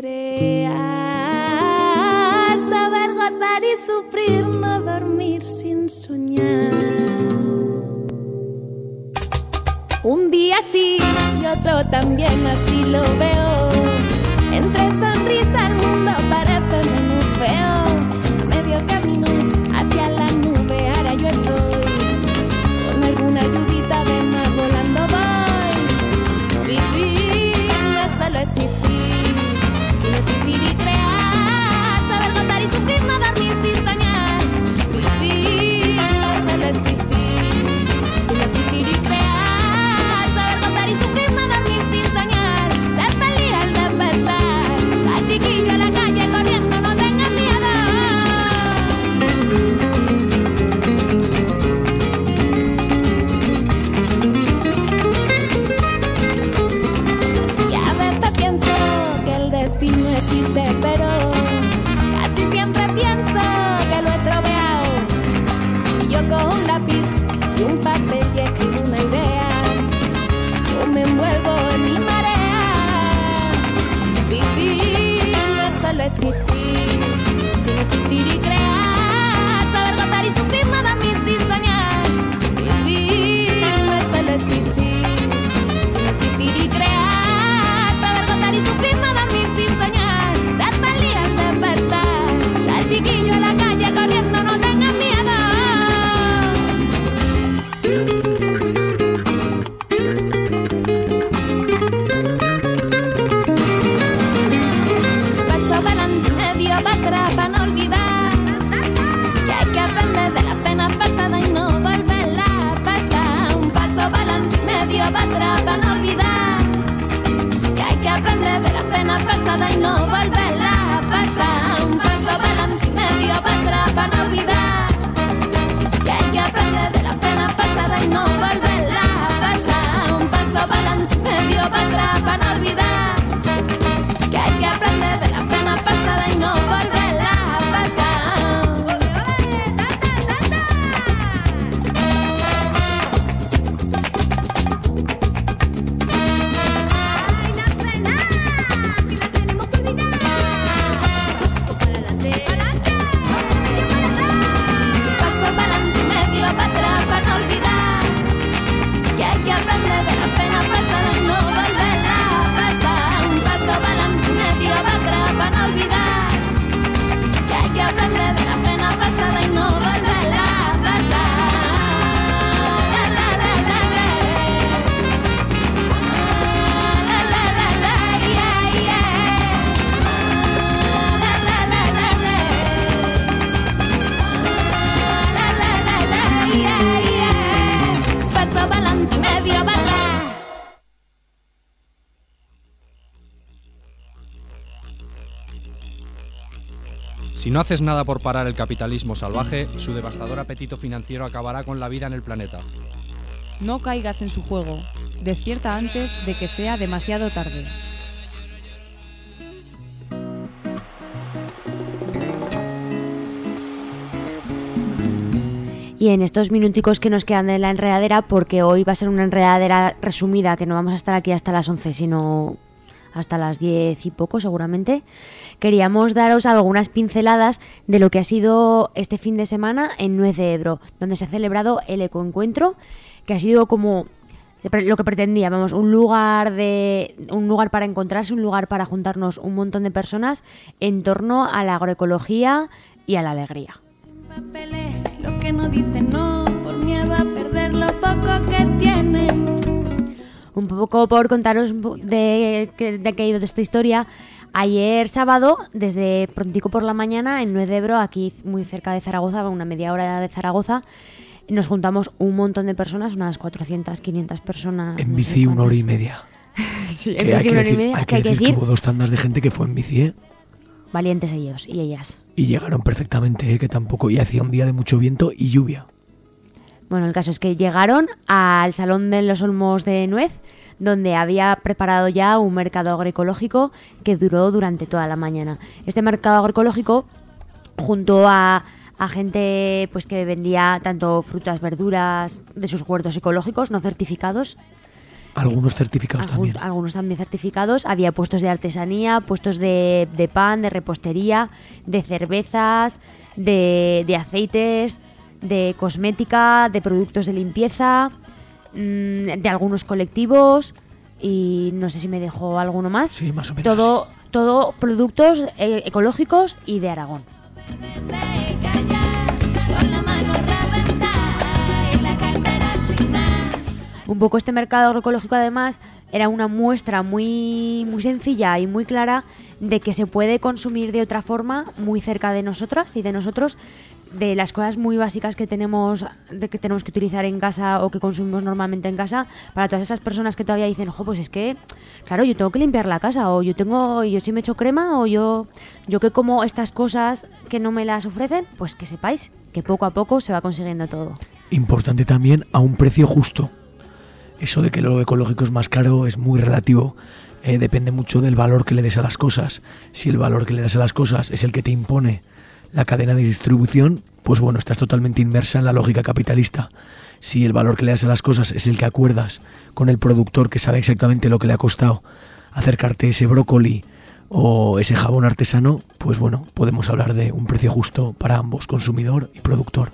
crear, saber gozar y sufrir, no dormir sin soñar. Un día sí y otro también, así lo veo. Entre sonrisas el mundo parece menos feo. A medio camino hacia la nube ahora yo estoy. Con alguna ayudita de más volando voy. Vivir no es solo existir, sino existir y crear. Saber gozar y sufrir, no dormir sin soñar. Vivir no es solo existir, sino existir y crear. aprender de las penas pasadas y no volverlas a pasar. Un paso para adelante y medio para atrás para no olvidar. Que hay que aprender de las penas pasadas y no volverlas a pasar. Un paso para adelante y medio para atrás para no olvidar. Que hay que aprender de las penas pasadas y no volverlas a pasar. Si no haces nada por parar el capitalismo salvaje, su devastador apetito financiero acabará con la vida en el planeta. No caigas en su juego. Despierta antes de que sea demasiado tarde. Y en estos minuticos que nos quedan de la enredadera, porque hoy va a ser una enredadera resumida, que no vamos a estar aquí hasta las once, sino hasta las diez y poco seguramente, queríamos daros algunas pinceladas de lo que ha sido este fin de semana en Nuez de Ebro, donde se ha celebrado el Ecoencuentro, que ha sido como lo que pretendía, vamos, un lugar de un lugar para encontrarse, un lugar para juntarnos un montón de personas en torno a la agroecología y a la alegría. Lo que no dicen no, por miedo a perder lo poco que tienen. Un poco por contaros de, de, de qué ha ido de esta historia. Ayer sábado, desde prontico por la mañana, en Nuez de Ebro, aquí muy cerca de Zaragoza, una media hora de Zaragoza, nos juntamos un montón de personas, unas cuatrocientas, quinientas personas. En bici una hora y media. Sí, en que bici hay que una hora decir, y media. hay que hay que decir decir, que hubo dos tandas de gente que fue en bici, ¿eh? Valientes ellos y ellas. Y llegaron perfectamente, ¿eh? Que tampoco, y hacía un día de mucho viento y lluvia. Bueno, el caso es que llegaron al Salón de los Olmos de Nuez, donde había preparado ya un mercado agroecológico que duró durante toda la mañana. Este mercado agroecológico, junto a, a gente pues que vendía tanto frutas, verduras de sus huertos ecológicos no certificados, algunos certificados algún, también. Algunos también certificados. Había puestos de artesanía, puestos de, de pan, de repostería, de cervezas, de, de aceites, de cosmética, de productos de limpieza, de algunos colectivos y no sé si me dejó alguno más. Sí, más o menos. Todo, todo productos eh, ecológicos y de Aragón. Un poco este mercado agroecológico además era una muestra muy, muy sencilla y muy clara de que se puede consumir de otra forma muy cerca de nosotras y de nosotros, de las cosas muy básicas que tenemos de que tenemos que utilizar en casa o que consumimos normalmente en casa, para todas esas personas que todavía dicen, ojo, pues es que claro, yo tengo que limpiar la casa, o yo tengo yo sí me echo crema, o yo yo que como estas cosas que no me las ofrecen, pues que sepáis que poco a poco se va consiguiendo todo. Importante también, a un precio justo. Eso de que lo ecológico es más caro es muy relativo. Eh, depende mucho del valor que le des a las cosas. Si el valor que le das a las cosas es el que te impone la cadena de distribución, pues bueno, estás totalmente inmersa en la lógica capitalista. Si el valor que le das a las cosas es el que acuerdas con el productor, que sabe exactamente lo que le ha costado acercarte ese brócoli o ese jabón artesano, pues bueno, podemos hablar de un precio justo para ambos, consumidor y productor.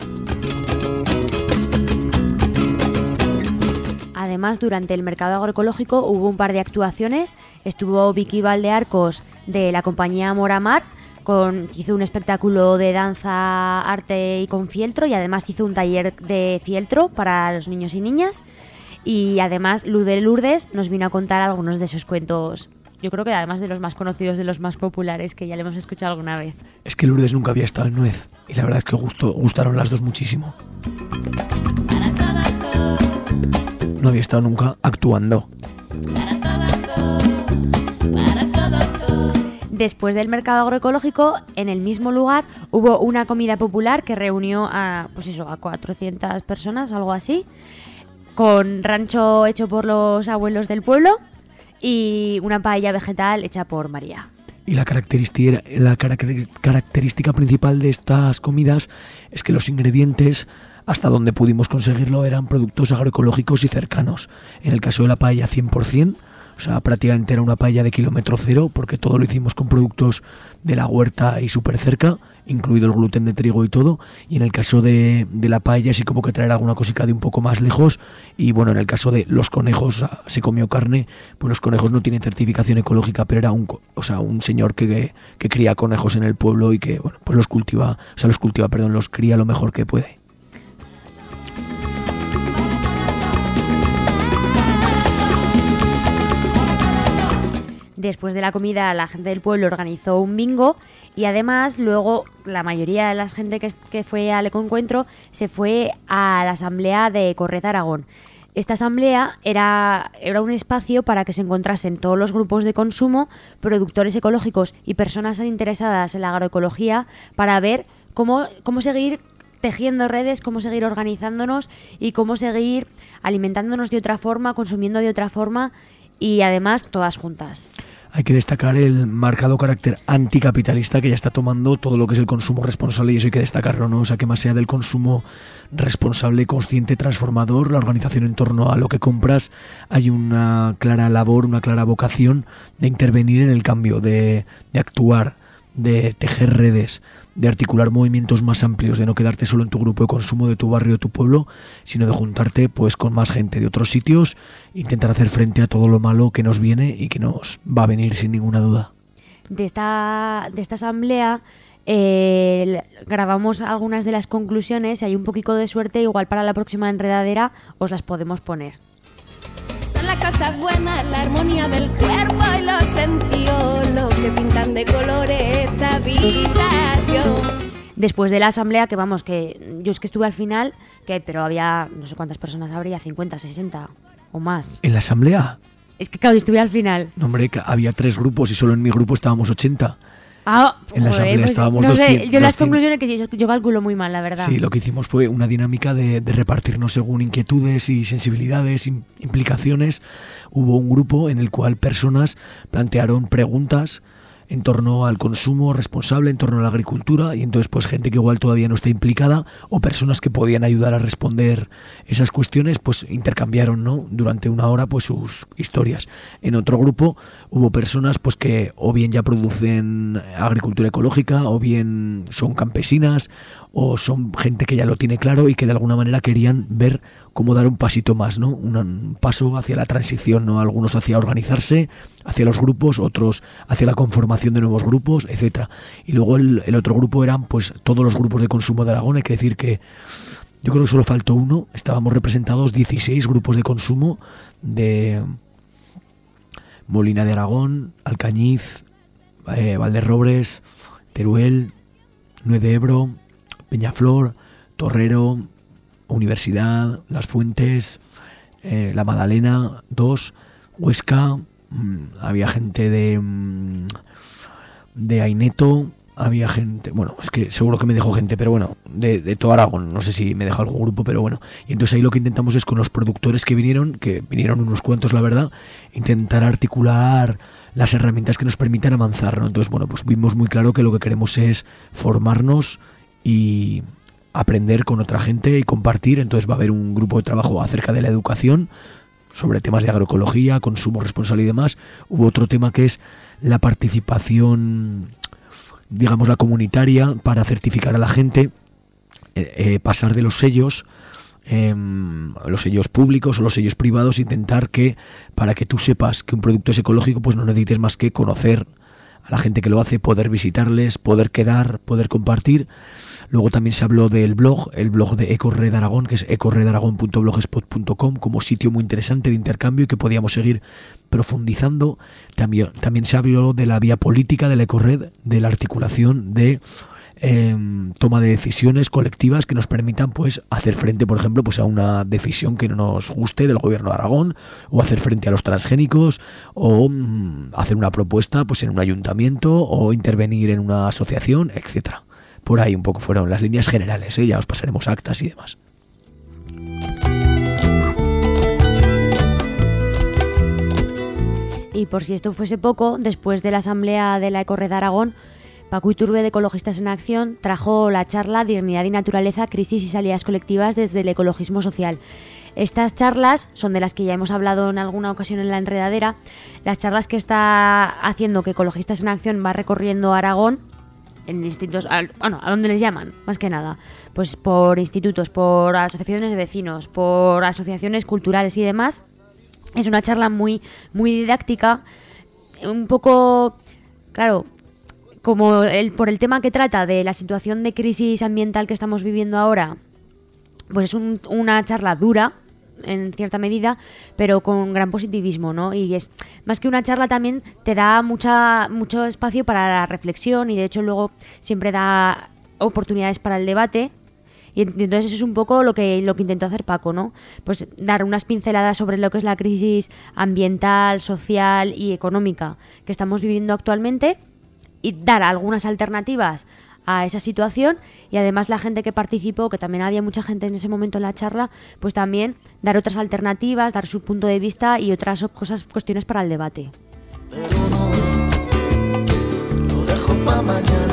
Además, durante el mercado agroecológico hubo un par de actuaciones. Estuvo Vicky Valdearcos de la compañía Moramar, con, hizo un espectáculo de danza, arte y con fieltro, y además hizo un taller de fieltro para los niños y niñas. Y además Luz de Lourdes nos vino a contar algunos de sus cuentos, yo creo que además de los más conocidos, de los más populares, que ya le hemos escuchado alguna vez. Es que Lourdes nunca había estado en Nuez y la verdad es que gustó, gustaron las dos muchísimo. No había estado nunca actuando. Después del mercado agroecológico, en el mismo lugar hubo una comida popular que reunió a, pues eso, a cuatrocientas personas, algo así, con rancho hecho por los abuelos del pueblo y una paella vegetal hecha por María. Y la característica, la característica principal de estas comidas es que los ingredientes, hasta donde pudimos conseguirlo, eran productos agroecológicos y cercanos. En el caso de la paella, cien por ciento. O sea, prácticamente era una paella de kilómetro cero, porque todo lo hicimos con productos de la huerta y súper cerca, incluido el gluten de trigo y todo. Y en el caso de, de la paella sí que hubo que traer alguna cosica de un poco más lejos. Y bueno, en el caso de los conejos, o sea, se comió carne, pues los conejos no tienen certificación ecológica, pero era un, o sea, un señor que, que cría conejos en el pueblo y que, bueno, pues los cultiva, o sea, los cultiva, perdón, los cría lo mejor que puede. Después de la comida, la gente del pueblo organizó un bingo y además luego la mayoría de la gente que, que fue al ecoencuentro se fue a la asamblea de Ecorred Aragón. Esta asamblea era, era un espacio para que se encontrasen todos los grupos de consumo, productores ecológicos y personas interesadas en la agroecología para ver cómo, cómo seguir tejiendo redes, cómo seguir organizándonos y cómo seguir alimentándonos de otra forma, consumiendo de otra forma y además todas juntas. Hay que destacar el marcado carácter anticapitalista que ya está tomando todo lo que es el consumo responsable, y eso hay que destacarlo, ¿no? O sea, que más allá del consumo responsable, consciente, transformador, la organización en torno a lo que compras, hay una clara labor, una clara vocación de intervenir en el cambio, de, de actuar, de tejer redes, de articular movimientos más amplios, de no quedarte solo en tu grupo de consumo de tu barrio o tu pueblo, sino de juntarte pues con más gente de otros sitios, intentar hacer frente a todo lo malo que nos viene y que nos va a venir sin ninguna duda. De esta, de esta asamblea eh, grabamos algunas de las conclusiones y hay un poquito de suerte, igual para la próxima enredadera os las podemos poner. Son las cosas buenas, la armonía del cuerpo y los sentidos, lo que pintan de colores esta habitación. Después de la asamblea, que vamos, que yo es que estuve al final, que pero había no sé cuántas personas habría, cincuenta, sesenta o más. ¿En la asamblea? Es que claro, estuve al final. No, hombre, había tres grupos y solo en mi grupo estábamos ochenta. Ah, en la joder, asamblea pues, estábamos no doscientos. sé, yo las conclusiones que yo, yo calculo muy mal, la verdad. Sí, lo que hicimos fue una dinámica de, de repartirnos según inquietudes y sensibilidades, im, implicaciones. Hubo un grupo en el cual personas plantearon preguntas en torno al consumo responsable, en torno a la agricultura, y entonces pues gente que igual todavía no está implicada o personas que podían ayudar a responder esas cuestiones, pues intercambiaron, ¿no?, durante una hora pues sus historias. En otro grupo hubo personas pues que o bien ya producen agricultura ecológica, o bien son campesinas, o son gente que ya lo tiene claro y que de alguna manera querían ver cómo dar un pasito más, ¿no? Un, un paso hacia la transición, ¿no? Algunos hacia organizarse, hacia los grupos, otros hacia la conformación de nuevos grupos, etcétera. Y luego el, el otro grupo eran pues todos los grupos de consumo de Aragón. Hay que decir que yo creo que solo faltó uno. Estábamos representados dieciséis grupos de consumo de Molina de Aragón, Alcañiz, eh, Valderrobres, Teruel, Nuez de Ebro, Peñaflor, Torrero, Universidad, Las Fuentes, eh, La Madalena, dos, Huesca, mmm, había gente de mmm, de Aineto, había gente, bueno, es que seguro que me dejó gente, pero bueno, de, de todo Aragón, no sé si me dejó algún grupo, pero bueno. Y entonces ahí lo que intentamos es con los productores que vinieron, que vinieron unos cuantos la verdad, intentar articular las herramientas que nos permitan avanzar, ¿no? Entonces, bueno, pues vimos muy claro que lo que queremos es formarnos y aprender con otra gente y compartir. Entonces va a haber un grupo de trabajo acerca de la educación sobre temas de agroecología, consumo responsable y demás. Hubo otro tema que es la participación, digamos, la comunitaria, para certificar a la gente, eh, eh, pasar de los sellos, eh, los sellos públicos o los sellos privados, intentar que para que tú sepas que un producto es ecológico, pues no necesites más que conocer a la gente que lo hace, poder visitarles, poder quedar, poder compartir. Luego también se habló del blog, el blog de Ecorred Aragón, que es ecorredaragón punto blogspot punto com, como sitio muy interesante de intercambio y que podíamos seguir profundizando. También, también se habló de la vía política de la Ecorred, de la articulación de eh, toma de decisiones colectivas que nos permitan pues hacer frente, por ejemplo, pues a una decisión que no nos guste del gobierno de Aragón, o hacer frente a los transgénicos, o mm, hacer una propuesta pues en un ayuntamiento, o intervenir en una asociación, etcétera. Por ahí un poco fueron las líneas generales, ¿eh? Ya os pasaremos actas y demás. Y por si esto fuese poco, después de la asamblea de la Ecorred Aragón, Paco Iturbe de Ecologistas en Acción trajo la charla Dignidad y Naturaleza, Crisis y Salidas Colectivas desde el Ecologismo Social. Estas charlas son de las que ya hemos hablado en alguna ocasión en la enredadera, las charlas que está haciendo que Ecologistas en Acción va recorriendo Aragón en distintos, bueno, ¿a dónde les llaman? Más que nada, pues por institutos, por asociaciones de vecinos, por asociaciones culturales y demás. Es una charla muy, muy didáctica, un poco, claro, como el, por el tema que trata de la situación de crisis ambiental que estamos viviendo ahora, pues es un, una charla dura, en cierta medida, pero con gran positivismo, ¿no? Y es más que una charla, también te da mucha mucho espacio para la reflexión, y de hecho luego siempre da oportunidades para el debate. Y entonces eso es un poco lo que lo que intentó hacer Paco, ¿no? Pues dar unas pinceladas sobre lo que es la crisis ambiental, social y económica que estamos viviendo actualmente, y dar algunas alternativas a esa situación. Y además la gente que participó, que también había mucha gente en ese momento en la charla, pues también dar otras alternativas, dar su punto de vista y otras cosas, cuestiones para el debate. Pero no, lo dejo pa' mañana.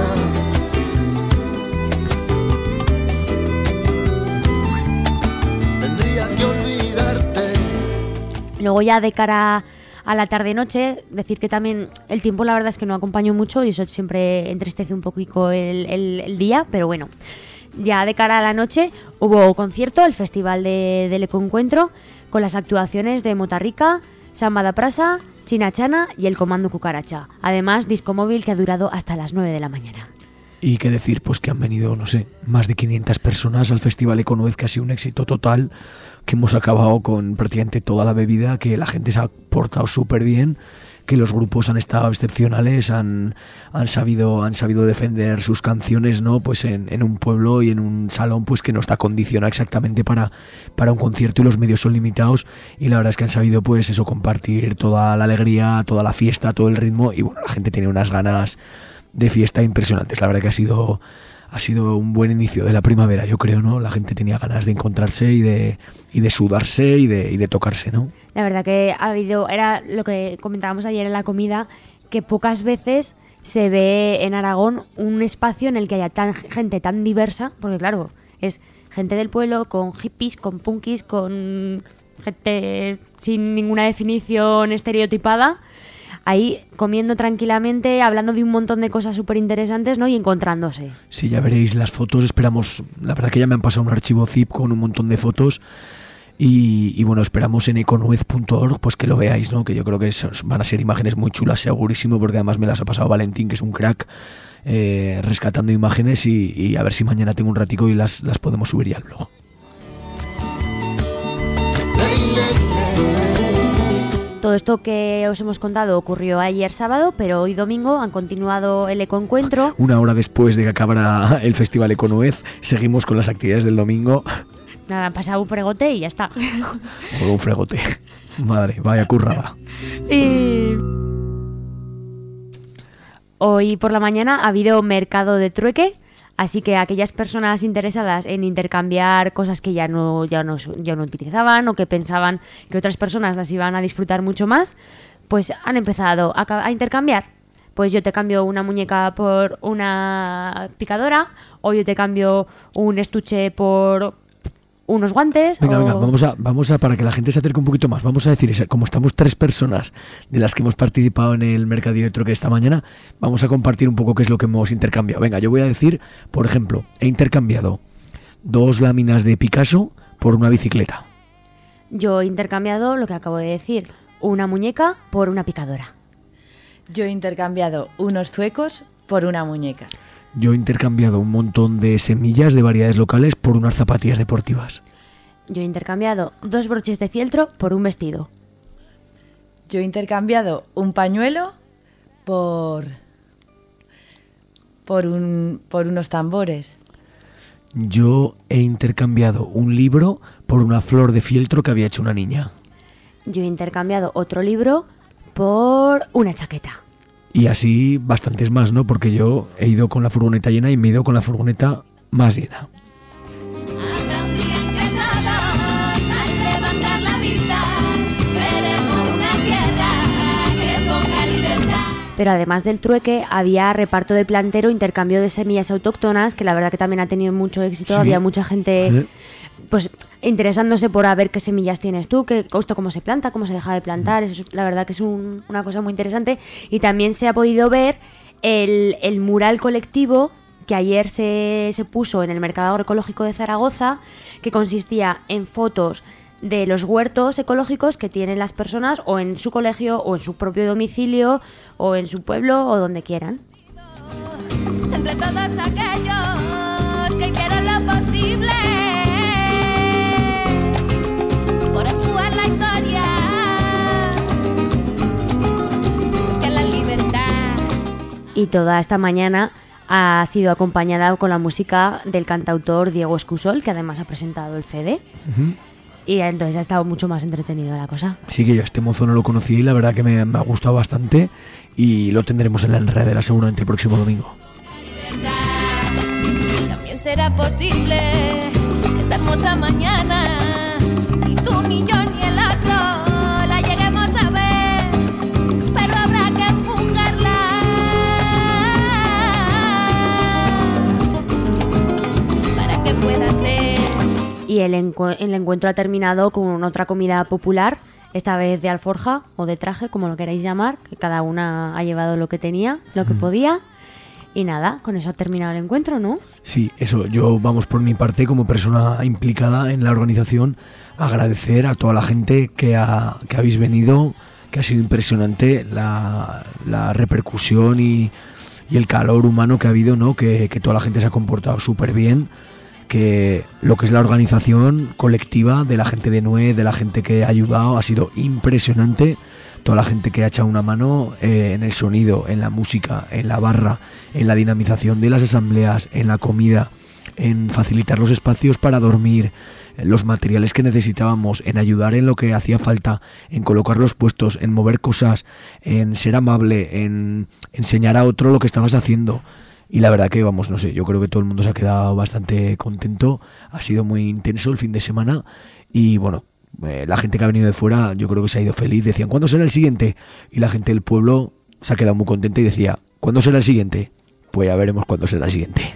Tendría que olvidarte. Luego ya de cara a la tarde-noche, decir que también el tiempo la verdad es que no acompañó mucho, y eso siempre entristece un poquito el, el, el día, pero bueno. Ya de cara a la noche hubo concierto, el Festival de, del Ecoencuentro, con las actuaciones de Motarrica, Samba da Prasa, China Chana y el Comando Cucaracha. Además, disco móvil que ha durado hasta las nueve de la mañana. Y qué decir, pues que han venido, no sé, más de quinientas personas al Festival Econuez, que ha sido un éxito total, que hemos acabado con prácticamente toda la bebida, que la gente se ha portado súper bien, que los grupos han estado excepcionales, han, han sabido han sabido defender sus canciones, ¿no? Pues en, en un pueblo y en un salón pues que no está condicionado exactamente para, para un concierto, y los medios son limitados, y la verdad es que han sabido pues eso, compartir toda la alegría, toda la fiesta, todo el ritmo, y bueno, la gente tiene unas ganas de fiesta impresionantes. La verdad que ha sido ha sido un buen inicio de la primavera, yo creo, ¿no? La gente tenía ganas de encontrarse y de y de sudarse y de y de tocarse, ¿no? La verdad que ha habido, era lo que comentábamos ayer en la comida, que pocas veces se ve en Aragón un espacio en el que haya tan, gente tan diversa, porque claro, es gente del pueblo con hippies, con punkis, con gente sin ninguna definición estereotipada, ahí comiendo tranquilamente, hablando de un montón de cosas súper interesantes, ¿no? Y encontrándose. Sí, ya veréis las fotos, esperamos, la verdad que ya me han pasado un archivo zip con un montón de fotos, y, y bueno, esperamos en econuez punto org pues que lo veáis, ¿no? Que yo creo que son, van a ser imágenes muy chulas, segurísimo, porque además me las ha pasado Valentín, que es un crack, eh, rescatando imágenes, y, y a ver si mañana tengo un ratico y las, las podemos subir ya al blog. Todo esto que os hemos contado ocurrió ayer sábado, pero hoy domingo han continuado el Ecoencuentro. Una hora después de que acabara el Festival Econuez, seguimos con las actividades del domingo. Nada, han pasado un fregote y ya está. Joder, un fregote. Madre, vaya currada. Y hoy por la mañana ha habido mercado de trueque, así que aquellas personas interesadas en intercambiar cosas que ya no, ya no, ya no utilizaban, o que pensaban que otras personas las iban a disfrutar mucho más, pues han empezado a, a intercambiar. Pues yo te cambio una muñeca por una picadora, o yo te cambio un estuche por unos guantes. Venga, o... venga, vamos a, vamos a, para que la gente se acerque un poquito más, vamos a decir, como estamos tres personas de las que hemos participado en el mercadillo de trueque esta mañana, vamos a compartir un poco qué es lo que hemos intercambiado. Venga, yo voy a decir, por ejemplo, he intercambiado dos láminas de Picasso por una bicicleta. Yo he intercambiado lo que acabo de decir, una muñeca por una picadora. Yo he intercambiado unos zuecos por una muñeca. Yo he intercambiado un montón de semillas de variedades locales por unas zapatillas deportivas. Yo he intercambiado dos broches de fieltro por un vestido. Yo he intercambiado un pañuelo por por, un, por unos tambores. Yo he intercambiado un libro por una flor de fieltro que había hecho una niña. Yo he intercambiado otro libro por una chaqueta. Y así bastantes más, ¿no? Porque yo he ido con la furgoneta llena y me he ido con la furgoneta más llena. Pero además del trueque, había reparto de plantero, intercambio de semillas autóctonas, que la verdad que también ha tenido mucho éxito. Sí. Había mucha gente ¿Eh? pues interesándose por a ver qué semillas tienes tú, qué esto cómo se planta, cómo se deja de plantar. Eso es, la verdad que es un, una cosa muy interesante. Y también se ha podido ver el, el mural colectivo que ayer se, se puso en el Mercado Agroecológico de Zaragoza, que consistía en fotos de los huertos ecológicos que tienen las personas o en su colegio o en su propio domicilio o en su pueblo o donde quieran. Entre todos aquellos que hicieron lo posible por empujar la historia que la libertad. Y toda esta mañana ha sido acompañada con la música del cantautor Diego Escusol, que además ha presentado el C D. Uh-huh. Y entonces ha estado mucho más entretenido la cosa. Sí, que yo este mozo no lo conocí y la verdad que me, me ha gustado bastante y lo tendremos en la enredadera seguramente el próximo domingo. También será posible esa hermosa mañana ni tú ni yo ni el otro la lleguemos a ver, pero habrá que empujarla para que pueda ser. Y el, encu- el encuentro ha terminado con otra comida popular, esta vez de alforja o de traje, como lo queráis llamar, que cada una ha llevado lo que tenía, lo que mm. podía. Y nada, con eso ha terminado el encuentro, ¿no? Sí, eso, yo vamos por mi parte como persona implicada en la organización, agradecer a toda la gente que, ha, que habéis venido, que ha sido impresionante la, la repercusión y, y el calor humano que ha habido, ¿no? Que, que toda la gente se ha comportado súper bien. Que lo que es la organización colectiva de la gente de N U E, de la gente que ha ayudado, ha sido impresionante. Toda la gente que ha echado una mano eh, en el sonido, en la música, en la barra, en la dinamización de las asambleas, en la comida, en facilitar los espacios para dormir, los materiales que necesitábamos, en ayudar en lo que hacía falta, en colocar los puestos, en mover cosas, en ser amable, en enseñar a otro lo que estabas haciendo. Y la verdad que, vamos, no sé, yo creo que todo el mundo se ha quedado bastante contento. Ha sido muy intenso el fin de semana. Y bueno, eh, la gente que ha venido de fuera, yo creo que se ha ido feliz. Decían, ¿cuándo será el siguiente? Y la gente del pueblo se ha quedado muy contenta y decía, ¿cuándo será el siguiente? Pues ya veremos cuándo será el siguiente.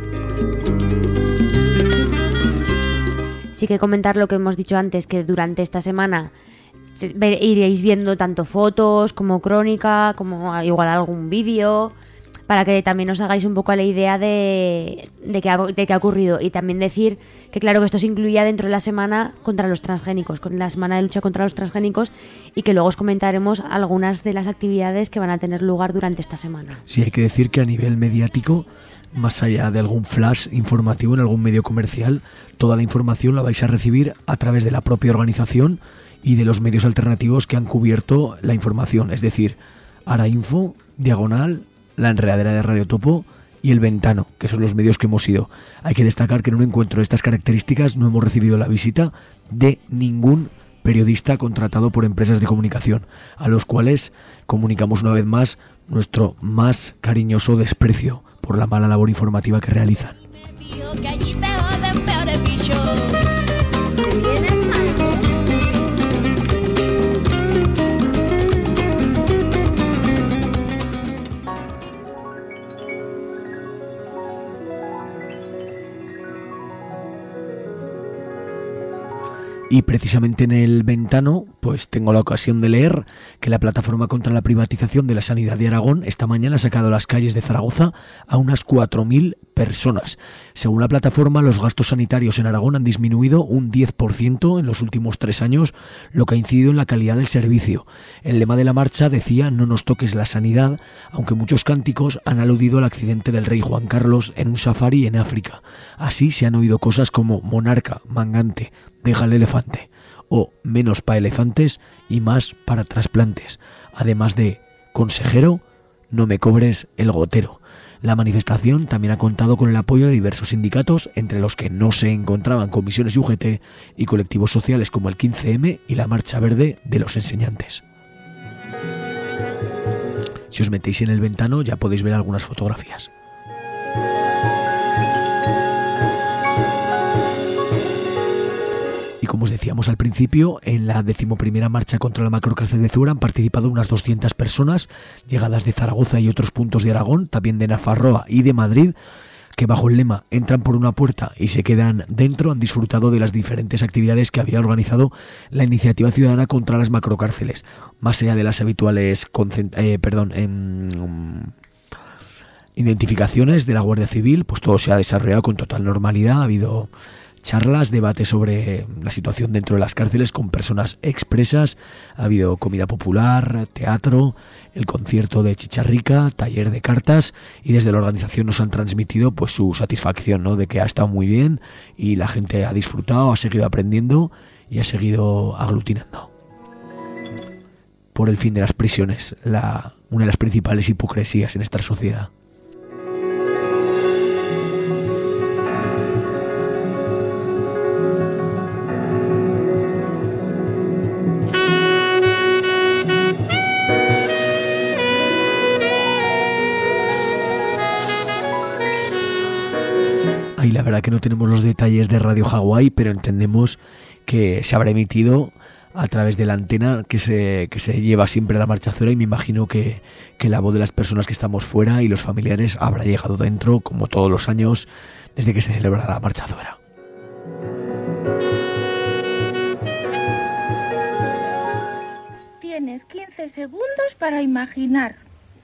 Sí que comentar lo que hemos dicho antes, que durante esta semana iréis viendo tanto fotos como crónica, como igual algún vídeo, para que también os hagáis un poco la idea de, de, qué ha, de qué ha ocurrido. Y también decir que claro que esto se incluía dentro de la semana contra los transgénicos, con la semana de lucha contra los transgénicos, y que luego os comentaremos algunas de las actividades que van a tener lugar durante esta semana. Sí, hay que decir que a nivel mediático, más allá de algún flash informativo en algún medio comercial, toda la información la vais a recibir a través de la propia organización y de los medios alternativos que han cubierto la información, es decir, Arainfo, Diagonal, La Enredadera de Radio Topo y El Ventano, que son los medios que hemos ido. Hay que destacar que en un encuentro de estas características no hemos recibido la visita de ningún periodista contratado por empresas de comunicación, a los cuales comunicamos una vez más nuestro más cariñoso desprecio por la mala labor informativa que realizan. Y precisamente en El Ventano, pues tengo la ocasión de leer que la plataforma contra la privatización de la sanidad de Aragón esta mañana ha sacado a las calles de Zaragoza a unas cuatro mil personas. Según la plataforma, los gastos sanitarios en Aragón han disminuido un diez por ciento en los últimos tres años, lo que ha incidido en la calidad del servicio. El lema de la marcha decía "No nos toques la sanidad", aunque muchos cánticos han aludido al accidente del rey Juan Carlos en un safari en África. Así se han oído cosas como "monarca, mangante, deja el elefante", o "menos para elefantes y más para trasplantes", además de "consejero, no me cobres el gotero". La manifestación también ha contado con el apoyo de diversos sindicatos, entre los que no se encontraban comisiones y U G T y colectivos sociales como el quince eme y la Marcha Verde de los Enseñantes. Si os metéis en el Ventano ya podéis ver algunas fotografías. Y como os decíamos al principio, en la decimoprimera marcha contra la macrocárcel de Zuera han participado unas doscientas personas, llegadas de Zaragoza y otros puntos de Aragón, también de Nafarroa y de Madrid, que bajo el lema "entran por una puerta y se quedan dentro" han disfrutado de las diferentes actividades que había organizado la iniciativa ciudadana contra las macrocárceles, más allá de las habituales concent- eh, perdón, en, um, identificaciones de la Guardia Civil. Pues todo se ha desarrollado con total normalidad. Ha habido charlas, debates sobre la situación dentro de las cárceles con personas expresas, ha habido comida popular, teatro, el concierto de Chicharrica, taller de cartas, y desde la organización nos han transmitido pues su satisfacción, ¿no?, de que ha estado muy bien y la gente ha disfrutado, ha seguido aprendiendo y ha seguido aglutinando. Por el fin de las prisiones, la, una de las principales hipocresías en esta sociedad. Y la verdad que no tenemos los detalles de Radio Hawái, pero entendemos que se habrá emitido a través de la antena que se, que se lleva siempre a la Marcha Zuera, y me imagino que, que la voz de las personas que estamos fuera y los familiares habrá llegado dentro, como todos los años, desde que se celebra la Marcha Zuera. Tienes quince segundos para imaginar.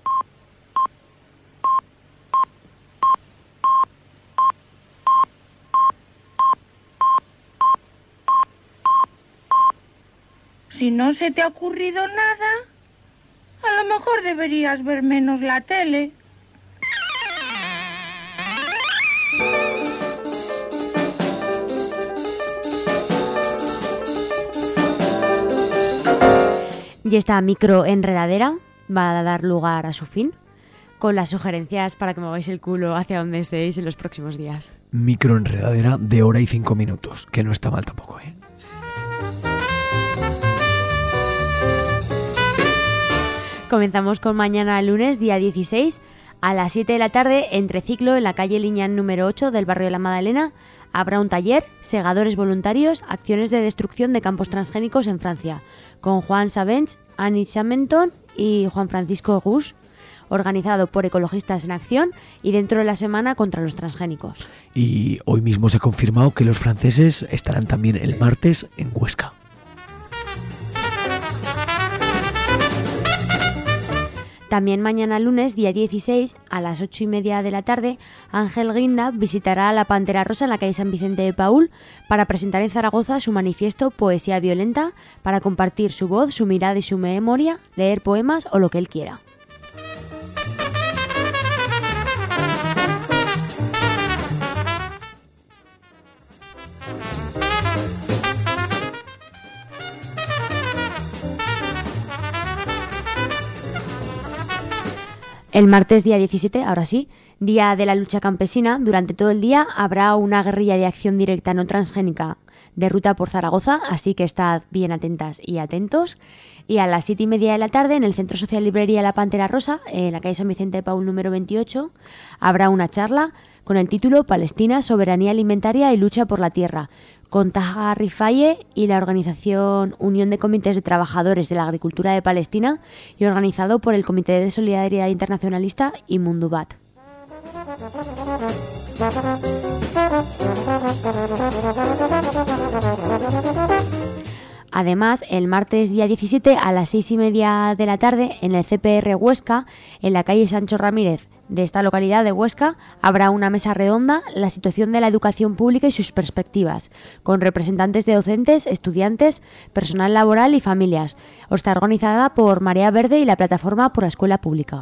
Si no se te ha ocurrido nada, a lo mejor deberías ver menos la tele. Y esta microenredadera va a dar lugar a su fin, con las sugerencias para que mováis el culo hacia donde seáis en los próximos días. Microenredadera de hora y cinco minutos, que no está mal tampoco, ¿eh? Comenzamos con mañana lunes, día dieciséis, a las siete de la tarde, en Triciclo, en la calle Liñán número ocho del barrio de la Madalena, habrá un taller, Segadores Voluntarios, acciones de destrucción de campos transgénicos en Francia, con Juan Savens, Annie Chamenton y Juan Francisco Gus, organizado por Ecologistas en Acción y dentro de la semana contra los transgénicos. Y hoy mismo se ha confirmado que los franceses estarán también el martes en Huesca. También mañana lunes, día dieciséis, a las ocho y media de la tarde, Ángel Guinda visitará la Pantera Rosa en la calle San Vicente de Paúl para presentar en Zaragoza su manifiesto Poesía Violenta, para compartir su voz, su mirada y su memoria, leer poemas o lo que él quiera. El martes día diecisiete, ahora sí, día de la lucha campesina, durante todo el día habrá una guerrilla de acción directa no transgénica de ruta por Zaragoza, así que estad bien atentas y atentos. Y a las siete y media de la tarde, en el Centro Social Librería La Pantera Rosa, en la calle San Vicente de Paúl número veintiocho, habrá una charla con el título Palestina, Soberanía Alimentaria y Lucha por la Tierra, con Taha Rifaye y la organización Unión de Comités de Trabajadores de la Agricultura de Palestina, y organizado por el Comité de Solidaridad Internacionalista y Mundubat. Además, el martes día diecisiete a las seis y media de la tarde, en el C P R Huesca, en la calle Sancho Ramírez de esta localidad de Huesca, habrá una mesa redonda, la situación de la educación pública y sus perspectivas, con representantes de docentes, estudiantes, personal laboral y familias. Está organizada por Marea Verde y la Plataforma por la Escuela Pública.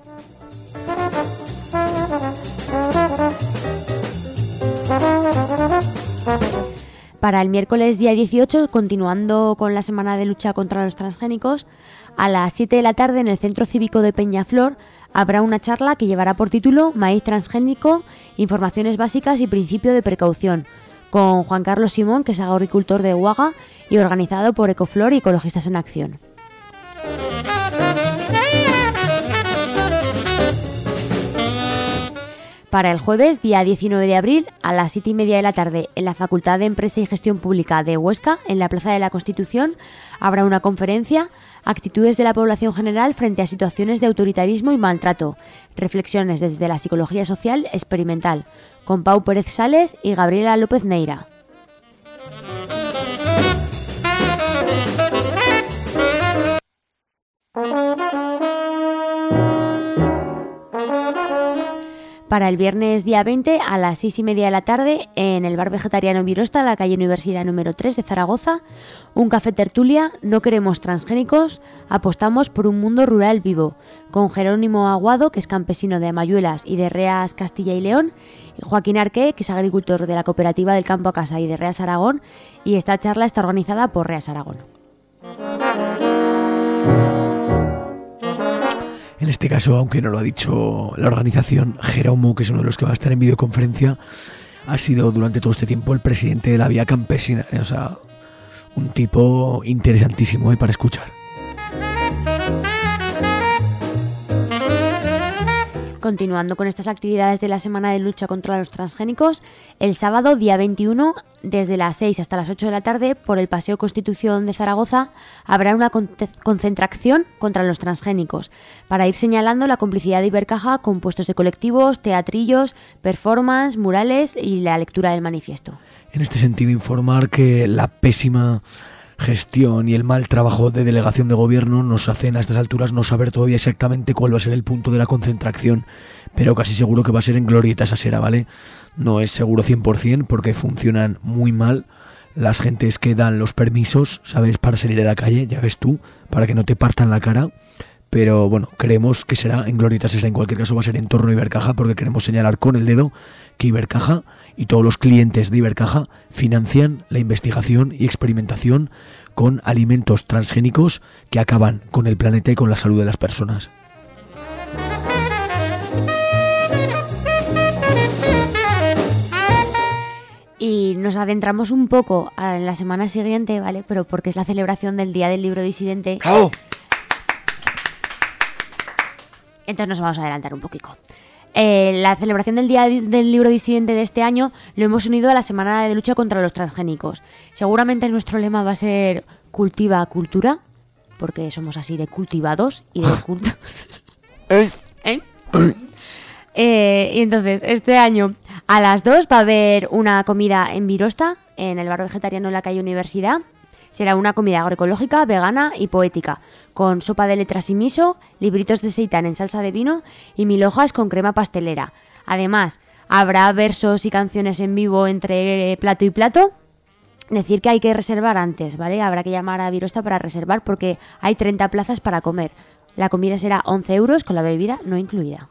Para el miércoles día dieciocho, continuando con la semana de lucha contra los transgénicos, a las siete de la tarde en el Centro Cívico de Peñaflor habrá una charla que llevará por título Maíz transgénico, informaciones básicas y principio de precaución, con Juan Carlos Simón, que es agricultor de Huaga y organizado por Ecoflor y Ecologistas en Acción. Para el jueves, día diecinueve de abril, a las siete y media de la tarde, en la Facultad de Empresa y Gestión Pública de Huesca, en la Plaza de la Constitución, habrá una conferencia, Actitudes de la población general frente a situaciones de autoritarismo y maltrato, reflexiones desde la psicología social experimental, con Pau Pérez Sales y Gabriela López Neira. Para el viernes día veinte a las seis y media de la tarde en el bar vegetariano Virosta, en la calle Universidad número tres de Zaragoza, un café tertulia, no queremos transgénicos, apostamos por un mundo rural vivo, con Jerónimo Aguado, que es campesino de Amayuelas y de Reas Castilla y León, y Joaquín Arqué, que es agricultor de la cooperativa del Campo a Casa y de Reas Aragón, y esta charla está organizada por Reas Aragón. En este caso, aunque no lo ha dicho la organización, Jerónimo, que es uno de los que va a estar en videoconferencia, ha sido durante todo este tiempo el presidente de la Vía Campesina. O sea, un tipo interesantísimo, ¿eh?, para escuchar. Continuando con estas actividades de la Semana de Lucha contra los Transgénicos, el sábado, día veintiuno, desde las seis hasta las ocho de la tarde, por el Paseo Constitución de Zaragoza, habrá una con- concentración contra los transgénicos, para ir señalando la complicidad de Ibercaja con puestos de colectivos, teatrillos, performance, murales y la lectura del manifiesto. En este sentido, informar que la pésima gestión y el mal trabajo de delegación de gobierno nos hacen a estas alturas no saber todavía exactamente cuál va a ser el punto de la concentración, pero casi seguro que va a ser en Glorieta Sasera, ¿vale? No es seguro cien por ciento porque funcionan muy mal las gentes que dan los permisos, ¿sabes?, para salir a la calle, ya ves tú, para que no te partan la cara. Pero bueno, creemos que será en Glorieta Sasera. En cualquier caso va a ser en torno a Ibercaja, porque queremos señalar con el dedo que Ibercaja y todos los clientes de Ibercaja financian la investigación y experimentación con alimentos transgénicos que acaban con el planeta y con la salud de las personas. Y nos adentramos un poco a la semana siguiente, ¿vale? Pero porque es la celebración del Día del Libro Disidente. ¡Bravo! Entonces nos vamos a adelantar un poquito. Eh, la celebración del Día del Libro Disidente de este año lo hemos unido a la Semana de Lucha contra los Transgénicos. Seguramente nuestro lema va a ser cultiva cultura, porque somos así de cultivados y de culto. ¿Eh? ¿Eh? Eh, y entonces, este año a las dos va a haber una comida en Virosta, en el bar vegetariano en la calle Universidad. Será una comida agroecológica, vegana y poética, con sopa de letras y miso, libritos de seitán en salsa de vino y mil hojas con crema pastelera. Además, habrá versos y canciones en vivo entre plato y plato. Decir que hay que reservar antes, ¿vale? Habrá que llamar a Virosta para reservar porque hay treinta plazas para comer. La comida será once euros con la bebida no incluida.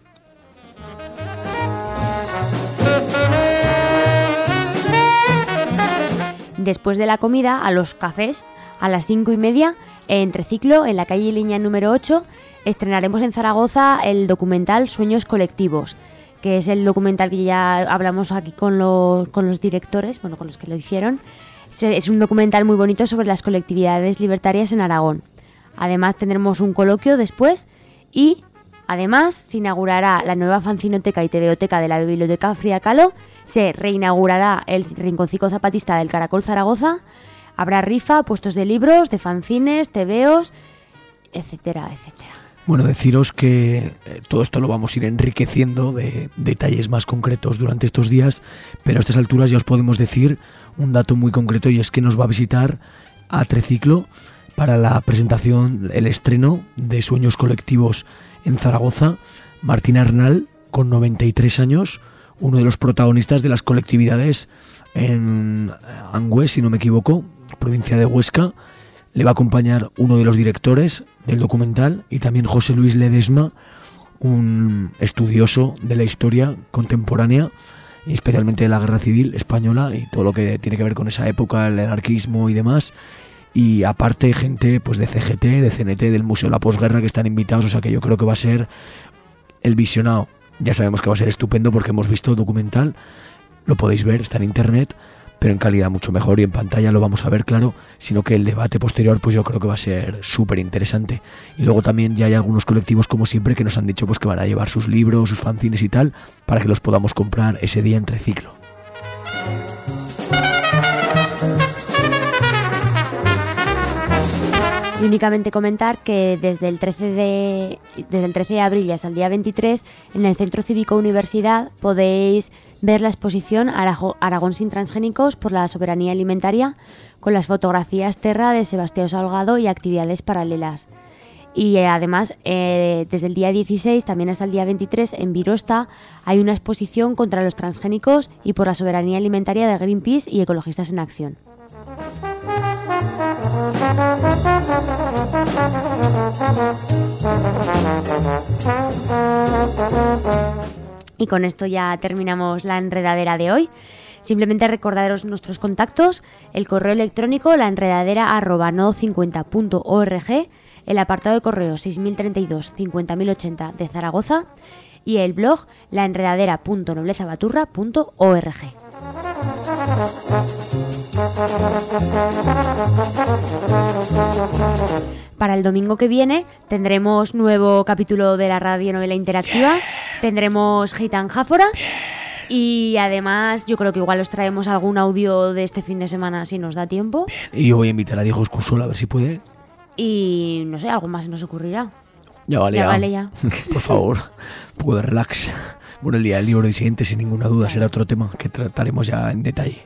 Después de la comida, a los cafés, a las cinco y media, en Triciclo, en la calle Liña número ocho, estrenaremos en Zaragoza el documental Sueños Colectivos, que es el documental que ya hablamos aquí con los, con los directores, bueno, con los que lo hicieron. Es un documental muy bonito sobre las colectividades libertarias en Aragón. Además, tendremos un coloquio después y, además, se inaugurará la nueva fanzinoteca y tebeoteca de la Biblioteca Frida Kahlo. Se reinaugurará el Rinconcico Zapatista del Caracol Zaragoza. Habrá rifa, puestos de libros, de fanzines, tebeos, etcétera, etcétera. Bueno, deciros que eh, todo esto lo vamos a ir enriqueciendo de detalles más concretos durante estos días, pero a estas alturas ya os podemos decir un dato muy concreto, y es que nos va a visitar a Triciclo para la presentación, el estreno de Sueños Colectivos en Zaragoza, Martín Arnal, con noventa y tres años, uno de los protagonistas de las colectividades en Angüés, si no me equivoco, provincia de Huesca. Le va a acompañar uno de los directores del documental y también José Luis Ledesma, un estudioso de la historia contemporánea y especialmente de la Guerra Civil Española y todo lo que tiene que ver con esa época, el anarquismo y demás. Y aparte gente pues de C G T, de C N T, del Museo de la Posguerra, que están invitados, o sea que yo creo que va a ser el visionado ya sabemos que va a ser estupendo porque hemos visto documental, lo podéis ver, está en internet, pero en calidad mucho mejor y en pantalla lo vamos a ver, claro, sino que el debate posterior pues yo creo que va a ser súper interesante. Y luego también ya hay algunos colectivos, como siempre, que nos han dicho pues que van a llevar sus libros, sus fanzines y tal, para que los podamos comprar ese día entre ciclo. Y únicamente comentar que desde el trece de, desde el trece de abril y hasta el día veintitrés, en el Centro Cívico Universidad podéis ver la exposición Arago, Aragón sin transgénicos por la soberanía alimentaria, con las fotografías Terra de Sebastián Salgado y actividades paralelas. Y eh, además, eh, desde el día dieciséis también hasta el día veintitrés, en Virosta hay una exposición contra los transgénicos y por la soberanía alimentaria de Greenpeace y Ecologistas en Acción. Y con esto ya terminamos la enredadera de hoy. Simplemente recordaros nuestros contactos: el correo electrónico laenredadera arroba nodo cincuenta punto org, el apartado de correo seis mil treinta y dos cincuenta mil ochenta de Zaragoza y el blog laenredadera punto noblezabaturra punto org. Para el domingo que viene tendremos nuevo capítulo de la radionovela interactiva, tendremos Gitan Jáfora y además yo creo que igual os traemos algún audio de este fin de semana si nos da tiempo. Y yo voy a invitar a Diego Escursola a ver si puede. Y no sé, algo más nos ocurrirá. Ya vale, ya. ya. Vale ya. Por favor, un poco de relax. Bueno, el día del libro disidente sin ninguna duda será otro tema que trataremos ya en detalle.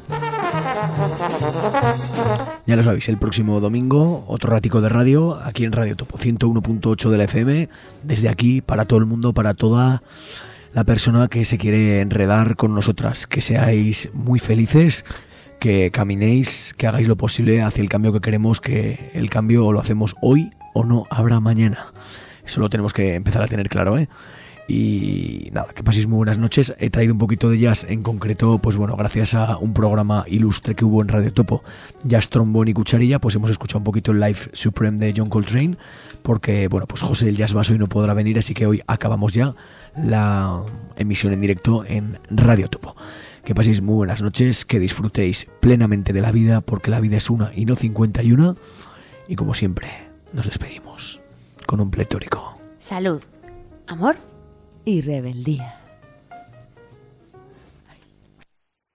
Ya lo sabéis, el próximo domingo otro ratico de radio aquí en Radio Topo ciento uno punto ocho de la F M, desde aquí para todo el mundo, para toda la persona que se quiere enredar con nosotras. Que seáis muy felices, que caminéis, que hagáis lo posible hacia el cambio que queremos, que el cambio o lo hacemos hoy o no habrá mañana. Eso lo tenemos que empezar a tener claro, ¿eh? Y nada, que paséis muy buenas noches. He traído un poquito de jazz, en concreto, pues bueno, gracias a un programa ilustre que hubo en Radio Topo, Jazz, Trombón y Cucharilla, pues hemos escuchado un poquito el Live Supreme de John Coltrane, porque bueno, pues José del Jazz Bass hoy no podrá venir, así que hoy acabamos ya la emisión en directo en Radio Topo. Que paséis muy buenas noches, que disfrutéis plenamente de la vida, porque la vida es una y no cincuenta y una, y como siempre, nos despedimos con un pletórico. Salud, amor y rebeldía.